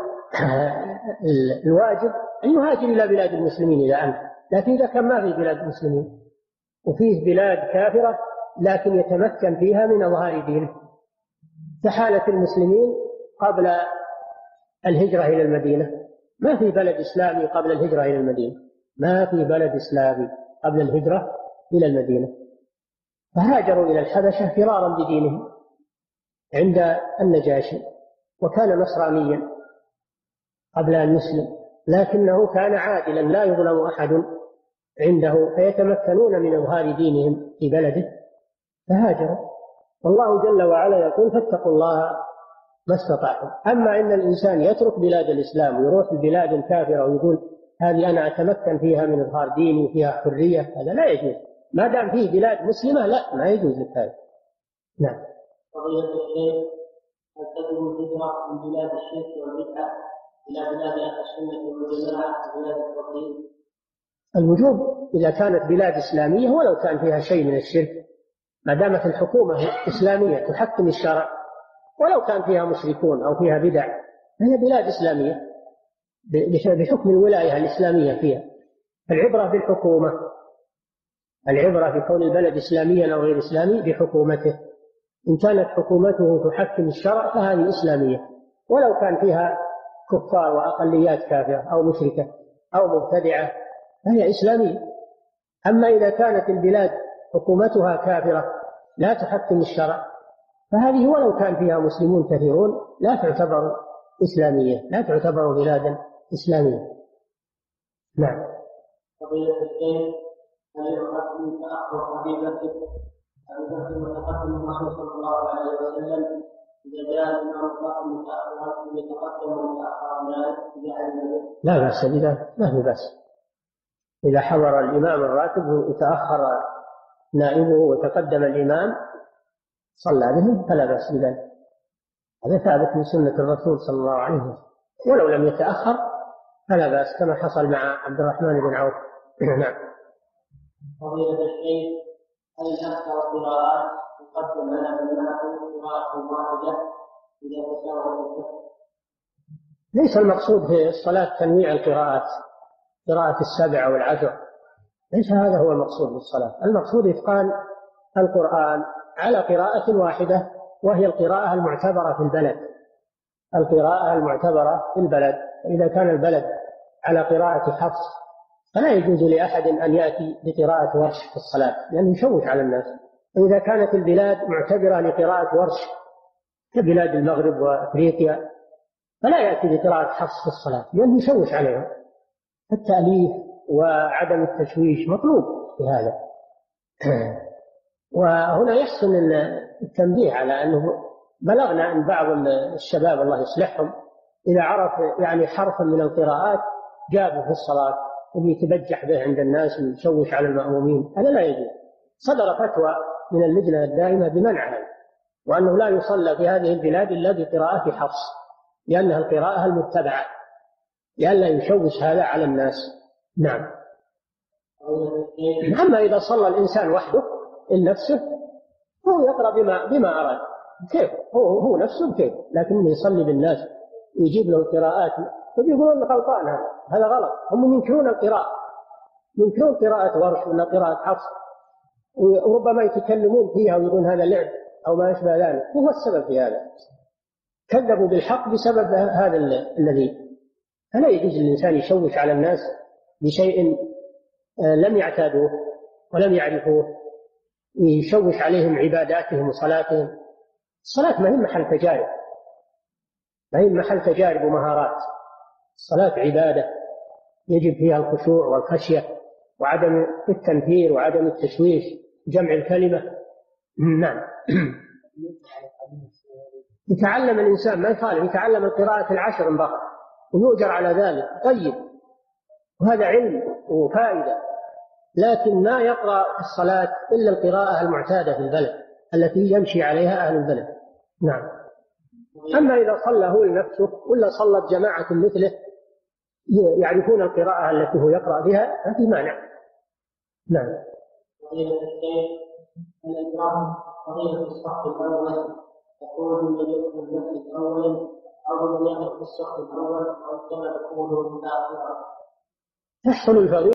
والواجب أن يهاجر إلى بلاد المسلمين إذا أمكن، لكن إذا كان ما في بلاد المسلمين وفيه بلاد كافرة لكن يتمكن فيها من إظهار دينه، كحالة المسلمين قبل الهجرة إلى المدينة، ما في بلد إسلامي قبل الهجرة إلى المدينة، ما في بلد إسلامي قبل الهجرة إلى المدينة، فهاجروا إلى الحبشة فرارا بدينهم عند النجاشي، وكان نصرانيا قبل أن يسلم، لكنه كان عادلا لا يظلم أحد عنده، فيتمكنون من إظهار دينهم في بلده فهاجروا. والله جل وعلا يقول فاتقوا الله ما استطعتم. أما إن الإنسان يترك بلاد الإسلام ويروح البلاد الكافرة ويقول هذه أنا أتمكن فيها من إظهار ديني وفيها حرية، هذا لا يجوز، ما دام فيه بلاد مسلمة لا، ما يجوز لك. نعم. فضيلة الشيخ، هل تجوز الهجرة من بلاد الشرك والبدعة إلى بلاد أهل السنة والجماعة وبلاد التوحيد؟ الوجوب إذا كانت بلاد إسلامية ولو كان فيها شيء من الشرك، ما دامت الحكومة إسلامية تحكم الشرع، ولو كان فيها مشركون أو فيها بدع، هي بلاد إسلامية بحكم الولاية الإسلامية فيها. العبرة بالحكومة، العبرة في كون البلد إسلاميا أو غير إسلامي بحكومته، إن كانت حكومته تحكم الشرع فهذه إسلامية، ولو كان فيها كفار وأقليات كافرة أو مشركة أو مبتدعة فهي إسلامية. أما إذا كانت البلاد حكومتها كافرة لا تحكم الشرع فهذه ولو كان فيها مسلمون كثيرون لا تعتبر إسلامية، لا تعتبر بلادا إسلامية. نعم. فضيلة الشيخ، هل يحكم تأخر أبي بكر أبي بكر وتقدم الرسول صلى الله عليه وسلم إذا جاء الإمام الراتب متأخرا يتقدم متأخرا لا؟ لا بأس بذلك، ما في بأس إذا حضر الإمام الراتب وتأخر نائبه وتقدم الإمام صلى بهم فلا بأس بذلك. هذا ثابت من سنة الرسول صلى الله عليه وسلم، ولو لم يتأخر فلا بأس كما حصل مع عبد الرحمن بن عوف. نعم. فضيلة الشيخ، هل أكثر القراءات تقدم على من معه قراءة واحدة إذا تساوت؟ ليس المقصود في الصلاة تنويع القراءات، قراءة السبع والعشر، ليس هذا هو المقصود بالصلاة. المقصود إتقان القرآن على قراءة واحدة، وهي القراءة المعتبرة في البلد، القراءة المعتبرة في البلد. إذا كان البلد على قراءة حفص فلا يجوز لأحد أن يأتي بقراءة ورش في الصلاة لأنه يشوش على الناس. وإذا كانت البلاد معتبرة لقراءة ورش كبلاد المغرب وأفريقيا فلا يأتي بقراءة حفص في الصلاة لأنه يشوش عليهم. التأليف وعدم التشويش مطلوب في هذا. وهنا يحسن التنبيه على أنه بلغنا أن بعض الشباب الله يصلحهم إذا عرف يعني حرفا من القراءات جابوا في الصلاة ويتبجح به عند الناس ويشوش على المأمومين، هذا لا يجوز. صدر فتوى من اللجنة الدائمة بمنعها، وأنه لا يصلى في هذه البلاد إلا بقراءة حفص لأنها القراءة المتبعة، لئلا يشوش هذا على الناس. نعم. أما إذا صلى الإنسان وحده لنفسه هو يقرأ بما بما أراد كيف هو هو نفسه كيف، لكن يصلي بالناس ويجيب له قراءات فبيقولون غلطان، هذا هذا غلط. هم ينكرون القراءة، ينكرون قراءة ورش ولا قراءة حفص، وربما يتكلمون فيها ويقولون هذا لعب أو ما أشبه ذلك. هو السبب في هذا، كذبوا بالحق بسبب هذا الذي. فلا يجوز للإنسان يشوش على الناس بشيء لم يعتادوه ولم يعرفوه، يشوش عليهم عباداتهم وصلاتهم. الصلاة ما هي محل تجارب، ما هي محل تجارب ومهارات. الصلاة عبادة يجب فيها الخشوع والخشية وعدم التنفير وعدم التشويش، جمع الكلمة. نعم. يتعلم الإنسان ما يخالف، يتعلم القراءة العشر انبغى ويؤجر على ذلك، طيب، وهذا علم وفائدة، لكن ما يقرأ في الصلاة إلا القراءة المعتادة في البلد التي يمشي عليها أهل البلد. نعم. أما إذا صلى هو لنفسه ولا صلت جماعة مثله يعرفون القراءة التي هو يقرأ بها ففي مانع. نعم. الإكرام فضيلة الصف الأول تقول من يدخل المسجد أولا أو من يدخل في الصف الأول أو كما تقول الآخرة تحصل الفضيلة